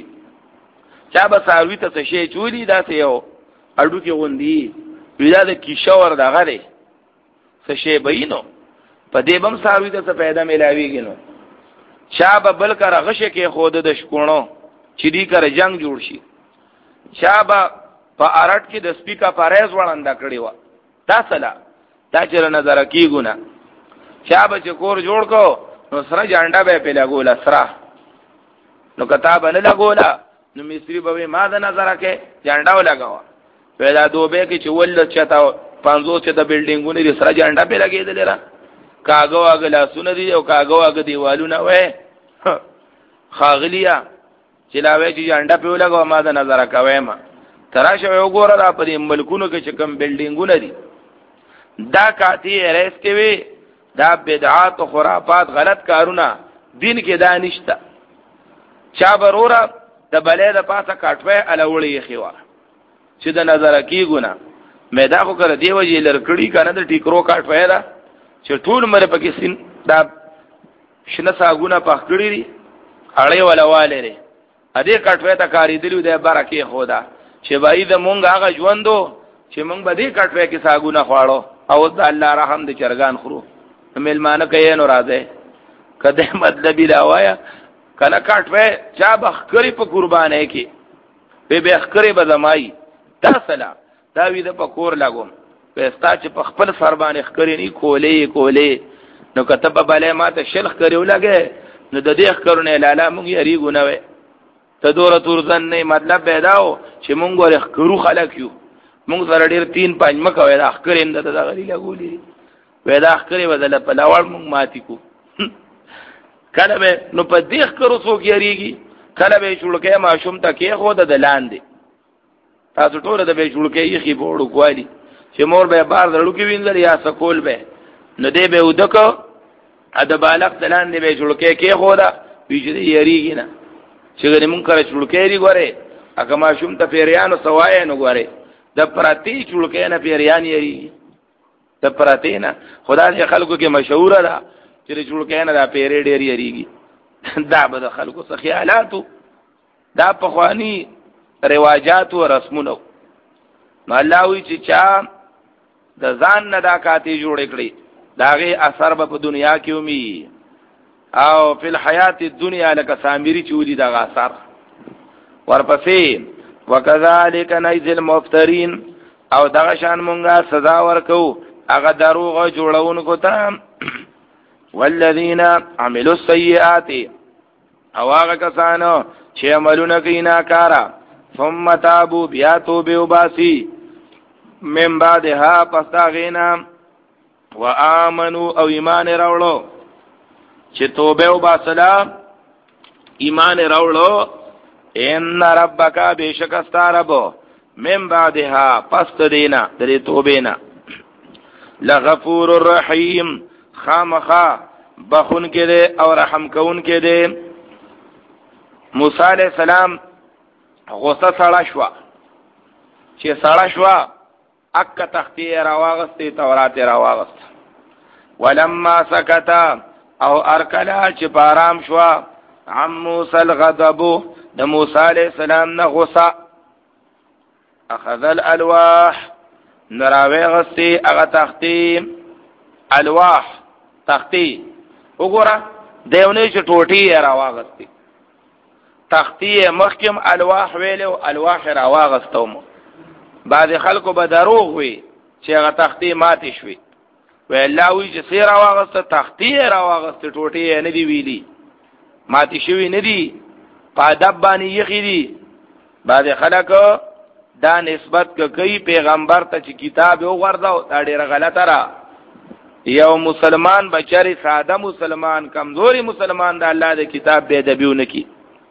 چا به ساروي ته شي چولي دا ته یو اډو کې غوندي ودا د کیشور دغه لري څه شی بینو په دې بم ساروي ته پیدا ملاويږي نو چا به بل کر غشه کې خود د شکونو چې دې کر جنگ جوړ شي چا به په ارټ کې د سپیکا پاریز وړاندې کړی و دا سلا دا چې نظر کیګونه چا به چې کور جوړ کو نو سره جانډا به په لګول سره نو کتاب نه لګولا نو مصری به ما د نظر کې جانډا ولګاو پیدا دوبه کې چې ول چتا پانزو چې د بلډینګونو دي سره جانډا په لګېدل را کاغو اگلا سونه دي او کاغو اگ دیوالونه وې خاغلیا چې لاوي چې جانډا په لګاو ما د نظر کوي ما تراشه یو ګوره دا په ملکونو کې چې کوم بلډینګونه دي دا کاتی ریس کې وي دا بدعات او خرافات غلط کارونه دین کې دا نشته چا برورا د بلې د پاسه کاټوي الوړې خيوا چې د نظر کیګونه مې دا خو کړ دی وجه لرکړی کنه د ټیکرو کاټوي دا چې ټول مر پکې سین دا شنه ساګونه پخړی دي اړې ولواله لري ا دې کاټوي ته کاری دی د برکه خدا چې بای د مونږ هغه ژوندو چې مونږ به دې کټوي کې ساګونه خواړو او د الله رحم دې چرګان خورو ملمانه کوي نو راځي کده مطلب لا وایا کله کټوي چا بخکری په قربانه کې به بخکری به زمای دا سلام دا وی د پکور لاګوم پستا چې په خپل سر باندې خکری نه کولې کولې نو کتب بلې ماته شلخ کړو لګې نو د دې خکرونه لاله مونږ یې ریګونه وې ته دوره تورزن نه مطلب پیداو چې مونږ ور خکرو خلک یو مونږ سره ډیر تین پنځ مکه وې د خکرین د غلی لګولې وې د خکرې بدل په لاول مونږ ماتي کو کله به نو په دې خکرو څوک یریږي کله به شړکې ماشوم ته کې خو د لاندې تاسو ټول د به شړکې یې خې بوړو کوالي چې مور به بار دړو کې وینځل یا سکول به نو دې به ودکو ا د بالغ دلان دې به شړکې کې خو دا ویجری یریږي نه چې غني مونږ کړه شړکې لري غواره اګه ماشوم ته پیریانو سوای نو غواره د پرتی چړکې نه پیریان یې د پرتی نه خدا دې خلکو کې مشهور ده چې چړکې نه دا پیری ډېر یریږي دا به د خلکو څخه خیالاتو دا په خواني رواجات او رسمونو نو الله وی چې چا د ځان نه دا کاتی جوړ کړی داغه اثر به په دنیا کې ومي او په الحیات الدنیا لکه سامری چولی دا اثر ورپسې وکذالک نجزل المفترین او دغه شان مونږه سزا ورکو هغه دروغ جوړونکو ته والذین عملوا السیئات او هغه کسانو چې عملونه کوي ناکارا ثم تابوا بیا توبه وباسي من بعدها پستاغینا وآمنوا او ایمان راوړو چې توبه وباسلا ایمان راوړو ان ربک بیشک استرب من بعدها پست دینا د توبینا لغفور الرحیم خامخا بخون کې دے او رحم کون کې دے موسی علیہ السلام غصه سړا شو چې سړا شو اک تختی راواغستی تورات راواغست ولما سکت او ارکلا چې پارام شو عم موسی الغضب د موسی علیہ السلام نه غصه اخذ الالواح نراوی غستی اغا تختی الواح تختی وګوره دیونه چې ټوټي راواغستی تختی مخکم الواح ویلو الواح راواغستوم بعض خلکو به دروغ وي چې هغه تختی ماتې شوي و الله وی چې سیر راواغست تختی راواغست ټوټي نه دی ویلي ماتې شوي نه دی پادب باندې یخی دی بعض خلکو دا نسبت کوي پیغمبر ته چې کتاب یو ورځاو دا ډیره غلطه را یو مسلمان بچری ساده مسلمان کمزوري مسلمان د الله د کتاب به ادبیو نکی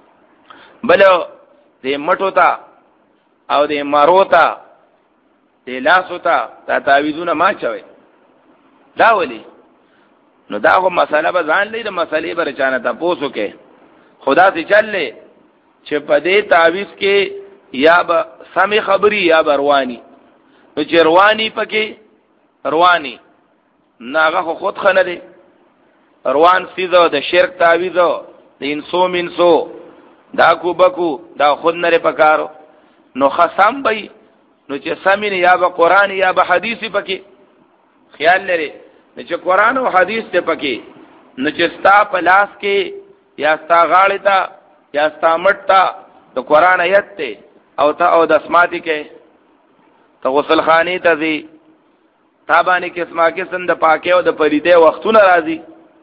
بلو دې مټو تا او دې مارو تا دې لاسو تا تا تعویذونه ما چوي دا ولی نو دا خو مسله به ځان لې د مسلې بر چانه تا پوسو کې خدا سي چلې چې په دې تعویذ کې یا به سمې خبري یا برواني نو چې رواني پکې رواني ناغه خو خود خنه دي روان سیزو د شرک تعویذو د انسو منسو دا کو بکو دا خود نره پکارو نو خصم بی نو چې سمین یا به قرآن یا به حدیثی پکې خیال لري نو چې قرآن او حدیث ته پکې نو چې ستا په لاس کې یا ستا غاړه تا یا ستا مټ تا د قرآن آیت ته او تا او د اسماتی کې ته غسل خانی ته زی تا باندې قسمه قسم د پاکه او د پریده وختونه راځي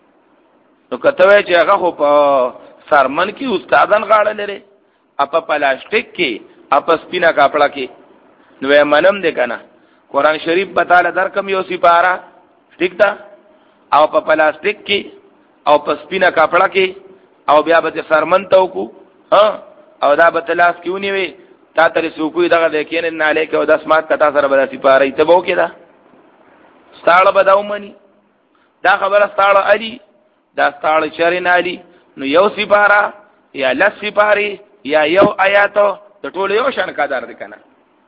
نو کته چې هغه خو په سرمن کې استادان غاړه لري اپا پلاستیک کې اپا سپینا کپڑا کې نو منم دې کنه قرآن شریف بتاله درکم یو سی پارا ٹھیک دا او په پلاستیک کې او په سپینا کپڑا کې او بیا به سرمن تو کو ها او دا به تلاس کیونی وي تا تر سو کوی دغه لیکن نه لیکه او د اسمات کتا سره به سی پارا ته وو کې دا ستاړه بداو منی دا خبره ستاړه علي دا ستاړه شرین علي نو یو سپارا یا لس سپاری یا یو آیاتو د ټولو یو شان قدر دی کنه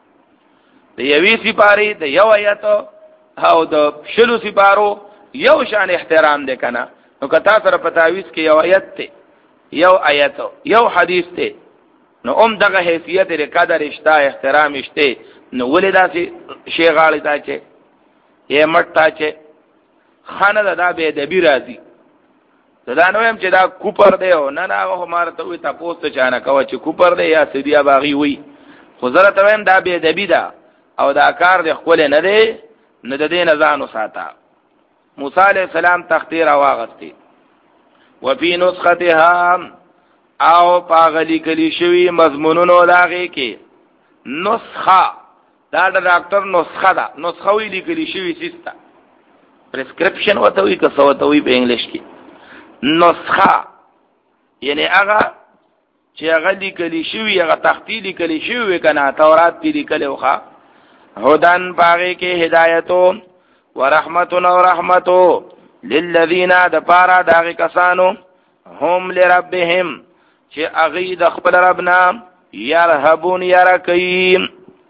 د یوې سپاری د یو آیاتو او د شلو سپارو یو شان احترام دی کنه نو کتا سره په تعویذ کې یو آیت ته یو آیاتو یو حدیث ته نو اوم دغه حیثیت لري قدر اشتا احترام اشته نو ولدا سي شی غاړی تا چې یې مټ تا چې خانه دا به د بی راځي دا نو هم چې دا کوپر دی او نه نه هغه مارته وي تاسو ته چانه کوي چې کوپر دی یا سیدیا باغی وي خو زره ته هم دا به ادبی ده او دا کار د خپل نه دی نه د دې نه ځانو ساته موسی علیہ السلام تختیر واغستی وفي نسختها او پاغلی کلی شوی مضمونونو لاغه کې نسخه دا د ډاکټر نسخه ده نسخه وی لیکلی شوی سیستا پرسکرپشن وته وی که څه وته وی په انګلیش کې نسخه یعنی هغه چې هغه لیکلی شوی هغه تختی لیکلی شوی کنه تورات دی لیکلی وخه هدن باغی کې هدایتو ورحمتنا ورحمتو للذین دپارا داغی کسانو هم لربهم چې اغی د خپل ربنا یرهبون یرکیم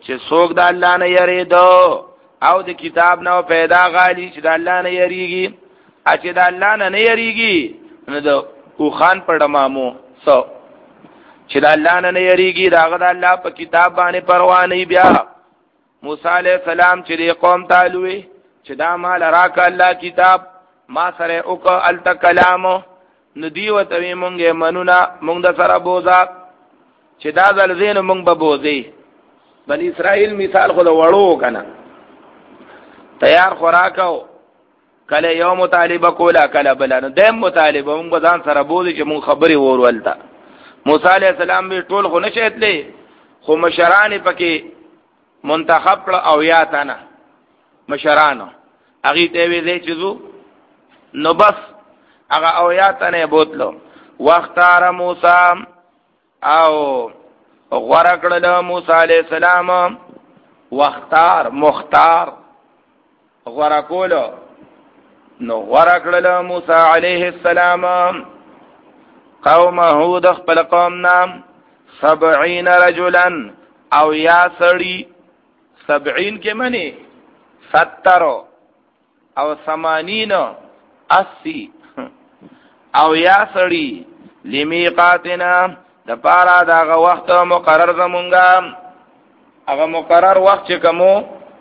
چې څوک د الله نه یریدو او د کتاب نه پیدا غالي چې د الله نه یریږي ا چې د الله نه نه یریږي نو د کو خان په دمامو سو چې د الله نه نه یریږي داغه د الله په کتاب باندې پروا نه بیا موسی علیہ السلام چې قوم تعالوي چې دا مال راک الله کتاب ما سره او ک الت کلام ندی وتوی مونږه منونا مونږ د سره بوزا چې دا ځل زین مونږ به بوزي بنی اسرائیل مثال خو وړو کنه تیار خوراکو کله یو مطالبه کولا کله بل نو دیم مطالبه مونږ ځان سره بوزي چې مونږ خبري ورولتا موسی علیہ السلام به ټول خو نشیتلې خو مشران پکې منتخب کړ او یا تانا مشرانو هغه ته ویلې چې زو نو بس هغه او یا تنه بوتلو واختار موسی او غوړه کړل موسی علیہ السلام واختار مختار غوړه کولو نو غوړه کړل موسی علیہ السلام قومه د خپل قوم نام سبعین رجلا او یا سړی سبعین کې منی ستر او ثمانین اسی او یا سړی لمیقاتنا د پارا داغه وخت مقرر زمونږه هغه مقرر وخت چې کومو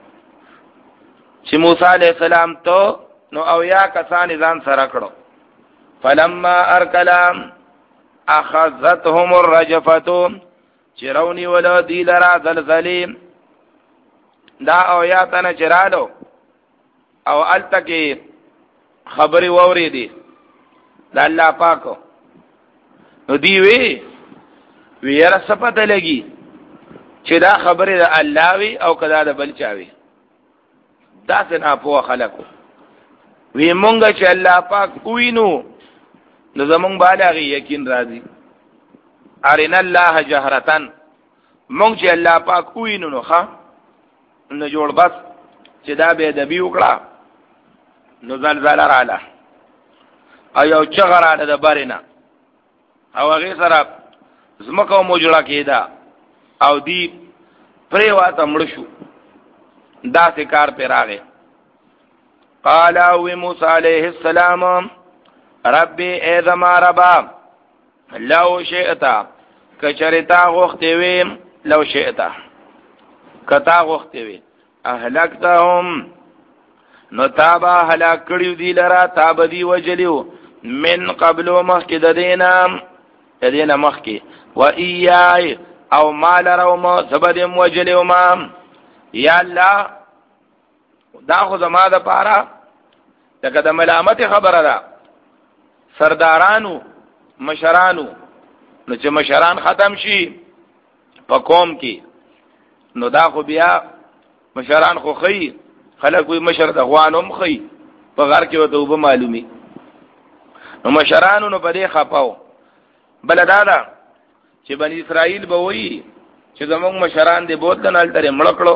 چې موسی علیہ السلام ته نو او یا کسان ځان سره کړو فلما ارکلام اخذتهم الرجفه چرونی ولا دی لرا زلزلیم دا او یا تنه چرالو او التکی خبری ووری دی دا اللہ پاکو نو دی وی ویرا سپتا لگی چه دا خبری دا اللہ وی او کدا دا بلچاوی دا سنا پوا خلقو وی مونگا چه اللہ پاک اوینو نو زمونگ بالاغی یقین رازی ارین اللہ جہرتن مونگ چه اللہ پاک اوینو نو خوا نو جوړ بس چې دا به ادبی وکړه نو زلزلہ رااله او یو چغه رااله د بارینا او هغه سره زمکو موجوړه کېدا او دی پرې واته مړ شو دا کار پر راغی قال او موسی علیہ السلام ربي اذا ما ربا لو شئت کچرتا غوښتې وې لو شئت کتا غوښتې وې اهلکتهم نو تابا هلاک کړیو دی لرا تاب دی وجلیو من قبل مخک د دینا د دینا مخک و ایای او مال روم سبدم وجلیو ما یا الله دا خو زما د پاره دغه د ملامت خبره ده سردارانو مشرانو نو چې مشران ختم شي په قوم کې نو دا خو بیا مشران خو خی خلک وي مشر د غوانم خی په غار کې وته وب معلومي نو مشرانو نو په دې خپاو بل دادا چې بنی اسرائیل به وي چې زموږ مشران دې بوتل نال ترې مړکړو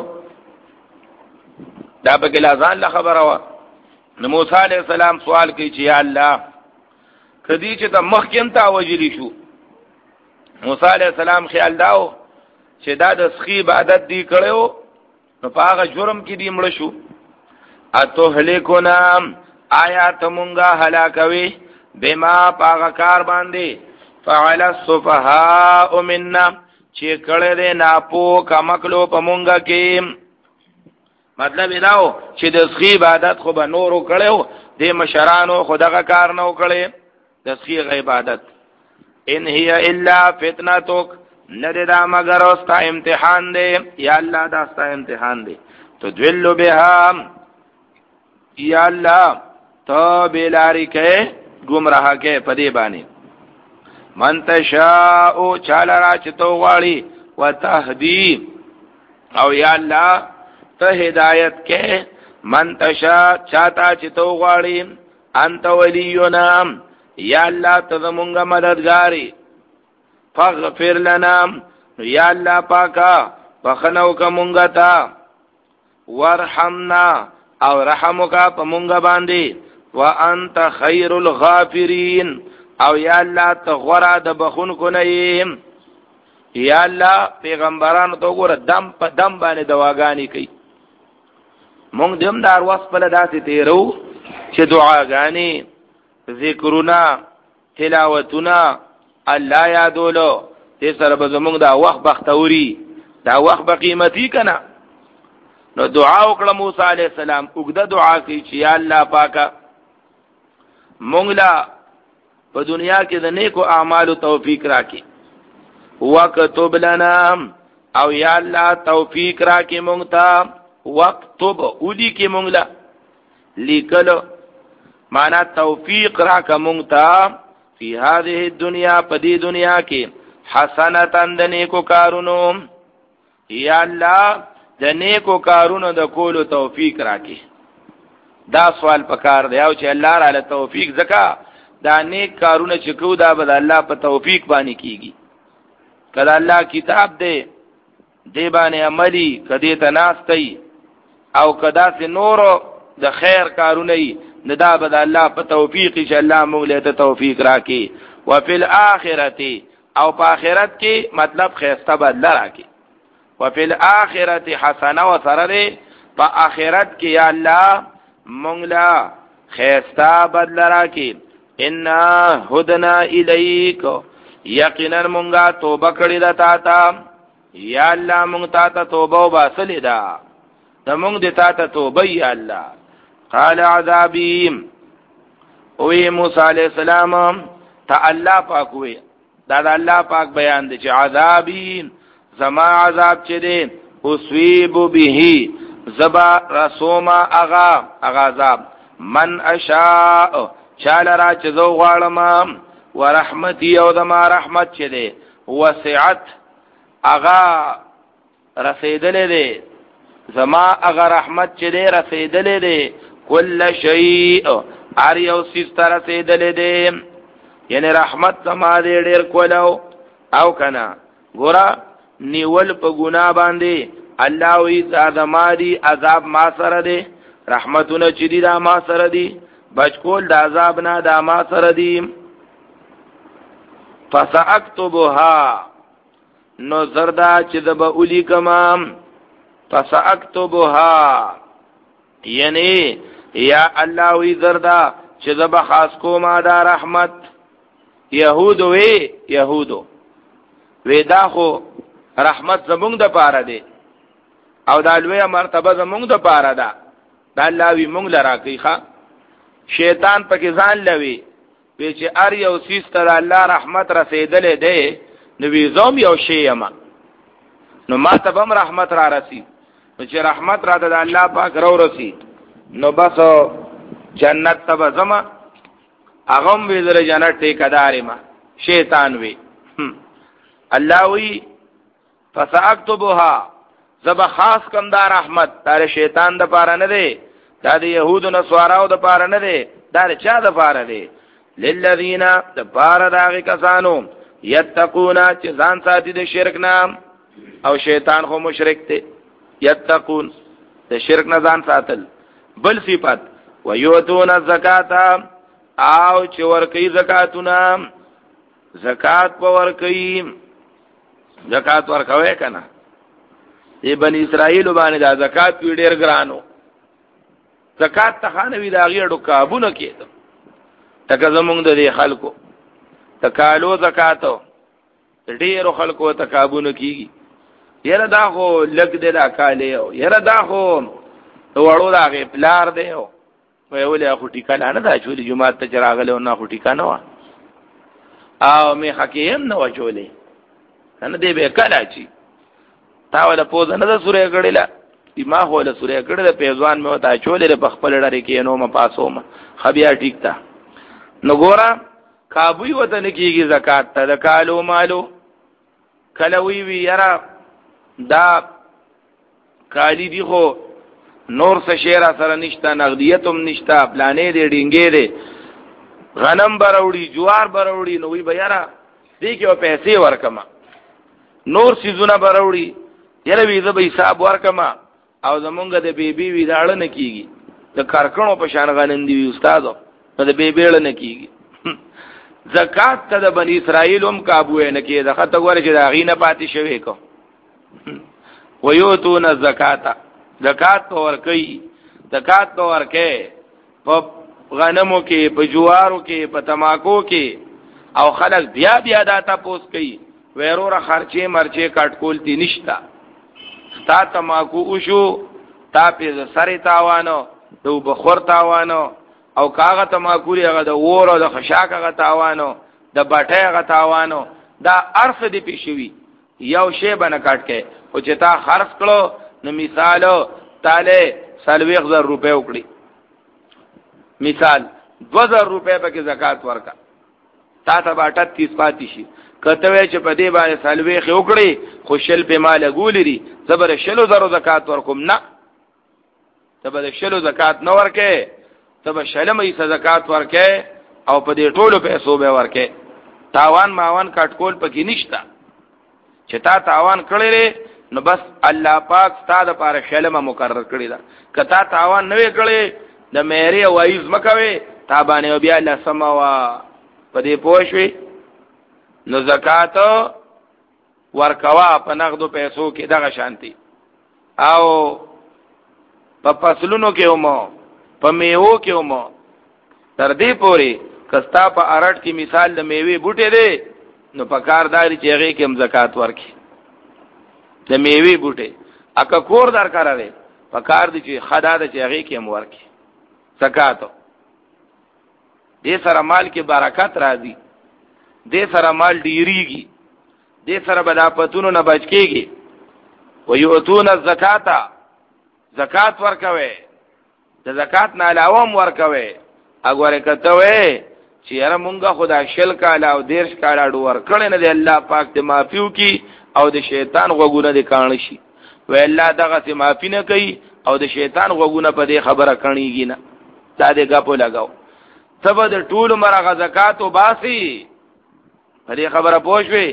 دا په کې لازان له خبره وا نو موسی عليه السلام سوال کوي چې یا الله کدی چې ته مخکیم ته وجلی شو موسی عليه السلام خیال داو چې دا د سخی عبادت دی کړو نو پاغه جرم کې دی مړ شو اته هلیکونا آیات مونږه هلاکوي بما پاغه کار باندې فعل السفهاء منا چې کړه دې ناپو کمکلو پمونږه کې مطلب داو چې د سخی عبادت خو به نورو کړو دې مشرانو خدغه کار نه وکړي د سخی عبادت ان هي الا فتنتک ندی دا مگر استا امتحان دے یا اللہ دا استا امتحان دے تو دولو بها یا اللہ تو بیلاری کے گمراہ کے پدی بانی من تشاؤ چالا را چتو غاڑی و تهدی او یا اللہ تو ہدایت کے من تشا چاہتا چتو غاڑی انت ولیونا یا اللہ تزمونگا مددگاری فاغفر لنا یا اللہ پاکا بخنو کا منگا تا ورحمنا او رحمو کا پا منگا باندی وانت خیر الغافرین او یا اللہ تغورا دا بخون کو نئیم یا الله پیغمبرانو ته وګوره دم په دم باندې دواګانی کوي. مونږ دم دار وسپله داسې تیرو چې دعاګانی ذکرونه تلاوتونه الله یادولو دې سره به زمونږ دا وخت بختوري دا وخت به قیمتي کنه. نو دعا وکړه موسی علیہ السلام وګدا دعا کوي چې یا الله پاکه مونږ لا په دنیا کې د نیکو اعمالو توفیق راکړي وکتب لنا او یا الله توفیق راکړي مونږ ته وکتب ودی کې مونږ لا لیکلو معنا توفیق راکړه مونږ ته فی هذه الدنیا پدی دنیا کې حسنتن د نیکو کارونو یا الله د نیکو کارونو د کولو توفیق راکړي. دا سوال پکار دی او چې الله تعالی توفیق زکا دا نیک کارونه چې کو دا به الله په توفیق باندې کیږي. کله الله کتاب دی دی باندې عملی کدی تناستي او کدا سي نور د خیر کارونه نه دا به الله په توفیق چې الله موږ له توفیق راکړي. وفي الاخرته او په آخرت کې مطلب خیسته بدل راکړي. وفي الاخرته حسنه وسره په آخرت کې یا الله مونږ لا خیسته بدل راکړي. ان هدنا الیک یقینا مونږه توبه کړې ده تا ته یا الله مونږ تا ته توبه وباسلې ده د مونږ د تا ته توبه یا الله. قال عذابی اوی موسی علیہ السلام تا الله پاک وی دا د الله پاک بیان دی چې عذابی زما عذاب چه دی اصویب به زبا رسوما اغا اغا عذاب من اشاء چال را چزو غالما ورحمتی او دما رحمت چه دی وسعت اغا رسیدل دی زما اغا رحمت چه دی رسیدل دی کل شیء ار یو سیستا رسیدل دی یعنی رحمت زما دی ډیر کولو او کنا ګورا نیول په ګنا باندې الله وی زما دی عذاب ما سره دی رحمتونه چې دی دا ما سره دی بچ کول د عذاب نه دا ما سره دی. فساكتبها نو زردا چې د بولی کما فساكتبها یعنی یا الله وی زردا چې د خاص کوما دا رحمت يهود وی يهودو ودا خو رحمت زمونږ د پاره دی او دا لوی مرتبه زمونږ د پاره ده دا الله وی مونږ لرا کوي ښا شیطان پکې ځان لوي وی چې ار یو سیس تر الله رحمت رسیدلې دی نو وی زوم یو شی ما نو ما ته هم رحمت را رسید نو چې رحمت را ده د الله پاک رو رسید نو بس جنت ته زما اغم وی در جنت ټیکدار ما شیطان وی الله وی فساكتبها زب خاص کم دا رحمت دا شیطان د پاره نه دی دا د يهودو نسواراو د پاره نه دی دا چا د پاره دی للذین د پاره داغه کسانو یتقون چې ځان ساتي د شرک نه او شیطان خو مشرک دی یتقون د شرک نه ځان ساتل. بل صفات ويؤتون الزکات او چې ورکي زکاتونه زکات په ورکي زکات ورکوي کنه دی بنی اسرائیل باندې دا زکات وی ډیر ګرانو زکات ته خانوی دا غیړو کابونه کېده تکه زمونږ د خلکو تکالو زکاتو ډیرو خلکو ته کابونه کیږي یره دا خو لګ دې دا کاله یره دا خو وړو دا غی پلار دی او ویولې خو ټیکانه نه دا چې جمعه ته چراغله نه خو ټیکانه وا او می حکیم نه وجولې کنه دې به کلا چی تا ولا پوز نه د سورې غړیلا ما هو له سورې غړل پیزوان مې وتا چولې په خپل ډارې کې نو ما پاسو ما خبیا ټیک تا نو ګورا کابوی وته نکیږي زکات ته د کالو مالو کلوی وی یرا دا کالی دی خو نور څه شیرا سره نشتا نقدیتم نشتا پلانې دې ډینګې دې غنم بروړي جوار بروړي نو وی بیارا دې کې پیسې ورکما نور سيزونه بروړي یره وی زه به حساب ورکما او زمونږ د بیبي وی داړه نه کیږي د کارکړو په شان غنندې وی استادو نو د بیبي له نه کیږي زکات ته د بنی اسرائیل هم کابو نه کې د خطه ګوره چې دا غینه پاتې شوی کو ويوتون الزکات زکات تو ورکی زکات تو ورکه په غنمو کې په جوارو کې په تماکو کې او خلک بیا بیا دا تاسو کوي ویروره خرچه مرچه کټکول دي نشتا تا تماکو وشو تا په سره تاوانو دو بخور تاوانو او کاغه تماکوري هغه د وور او د خشاک هغه تاوانو د بټه هغه تاوانو دا عرف دی پېښوي یو شی باندې کټ کې او چې تا خرف کړو نو مثالو تاله سلويخ زر روپے وکړي مثال دو زر روپے پکې زکات ورکا تا ته اٹھتیس پاتې شي کته وی چې په دې باندې سلويخ وکړي خوشل په مال ګولري زبر شلو زر زکات ورکوم نه زبر شلو زکات نه ورکه تب شلم ای زکات ورکه او په دې ټولو پیسو به ورکه تاوان ماوان کټکول پکې نشتا چې تا تاوان کړی نو بس الله پاک ستاسو لپاره شلم مقرر کړی دا کتا تاوان نه کړی د مېری وایز مکوي تا باندې بیا الله سموا په دې پوښوي نو زکات ورکوا په نغدو پیسو کې دغه شانتي او په فصلونو کې ومو په میوو کې ومو تر دې پوري کستا په ارټ کې مثال د میوه بوټي دی نو په کارداري چې هغه کې هم زکات ورکي د میوه بوټي اکه کور دار کاروي په کار دي چې خدا د چې هغه کې هم ورکي زکات دې سره مال کې برکت راځي دې سره مال ډیریږي دې سره بلاپتونو نه بچ کېږي ويؤتون الزکات زکات ورکوي د زکات نه علاوه ورکوي اګوره کته وې چې یاره مونږه خدا شل کاله او دیرش کاله ډور کړي نه دی الله پاک ته معافیو کی او د شیطان غوګونه دي کان شي و الله دغه ته معافی نه کوي او د شیطان غوګونه په دې خبره کړيږي نه دا دې غپو لگاو سبا د ټول مرغه زکات او باسي په دې خبره پوښوي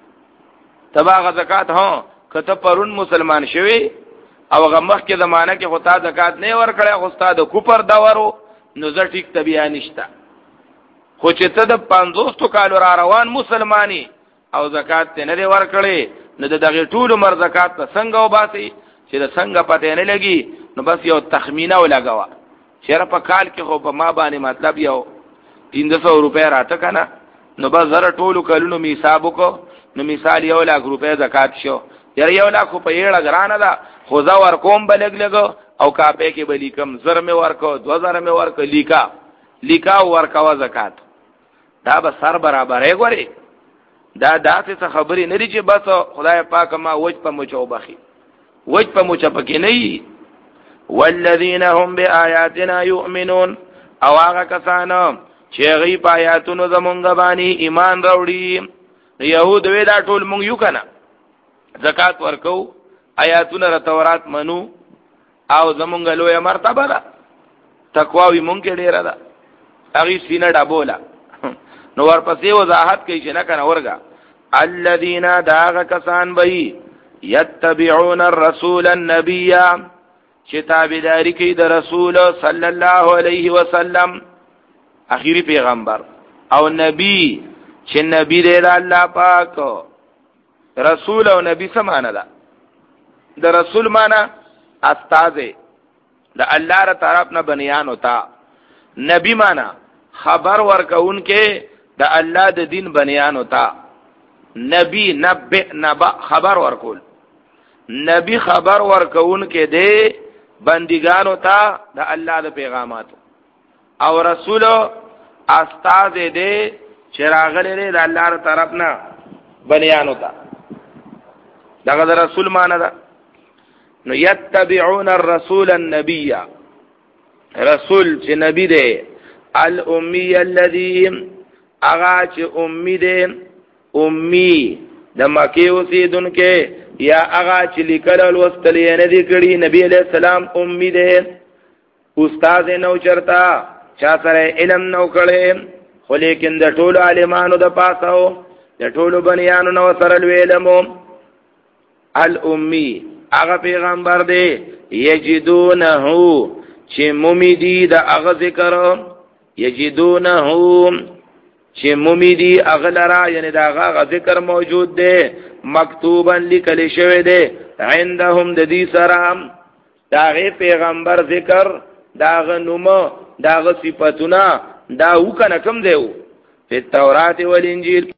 تبا زکات هو کته پرون مسلمان شوی او غمخ کې زمانہ کې خو تا زکات نه ور کړی خو استاد کوپر دا ورو نو زه ټیک تبیا نشتا خو چې ته د پنځوس کالو را روان مسلمانی او زکات ته نه ور کړی نو دغه ټول مر زکات ته څنګه وباسي چې د څنګه پته نه لګي نو بس یو تخمینه ولګوا چیرې په کال کې خو په ما باندې مطلب یو پنځه سوه روپیا راته کنه نو بس زره ټول کلونو می حساب وکړو نو مثال یو لاک روپیا زکات شو یاره یو لاک په یړه ګرانه ده خو زا ور کوم بلګ لګو او کاپه کې بلی کم زر می ورکو دو زر می ورکو لیکا لیکا ورکوا زکات دا به سر برابرې غوري دا داسې خبرې نه لري چې بس خدای پاک ما وج په مچو بخي وج په مچ پکې نه والذین هم بآیاتنا یؤمنون او هغه کسانو چې غي په آیاتونو زمونږ باندې ایمان راوړي يهود وې دا ټول مونږ یو کنه زکات ورکو آیاتونه را تورات منو او زمونږ لوی مرتبه ده تقوا وی مونږ کې ډیره ده هغه سینه ډابولا نو ورپسې وضاحت کوي چې نه کنه ورګه الذين داغ کسان بې يتبعون الرسول النبي چې تابعداري کوي د رسول صلی الله علیه وسلم اخیری پیغمبر او نبی چې نبی دی الله پاک رسول او نبی سمانه ده د رسول معنا استاد د الله تر طرف نه بیان ہوتا نبی معنا خبر ورکون کې د الله د دین بیان ہوتا نبی نبئ نبا خبر ورکول نبی خبر ورکون کې دی بندگان ہوتا د الله د پیغامات او رسول استاد دی چراغ لري د الله تر طرف نه بیان ہوتا دغه د رسول معنا ده نو یتبعون الرسول النبي رسول چې نبی دی الامی الذی اغا چې امی دی امی د مکه اوسیدونکو یا اغا چې لیکل او لوستل یې نه دی کړی نبی علیہ السلام امی دی استاد نو چرتا چا سره علم نو کړي خو لیکن د ټولو عالمانو د پاسو د ټولو بنیانو نو سره علمو الامی هغه پیغمبر دی یجدونه چې مومیدی د هغه ذکر یجدونه چې مومیدی اغلرا یعنی دا غا ذکر موجود دی مکتوبا لیکل شوی دی عندهم د دې سره داغه پیغمبر ذکر داغه نومه داغه صفاتونه دا وکنه کم دیو په تورات او انجیل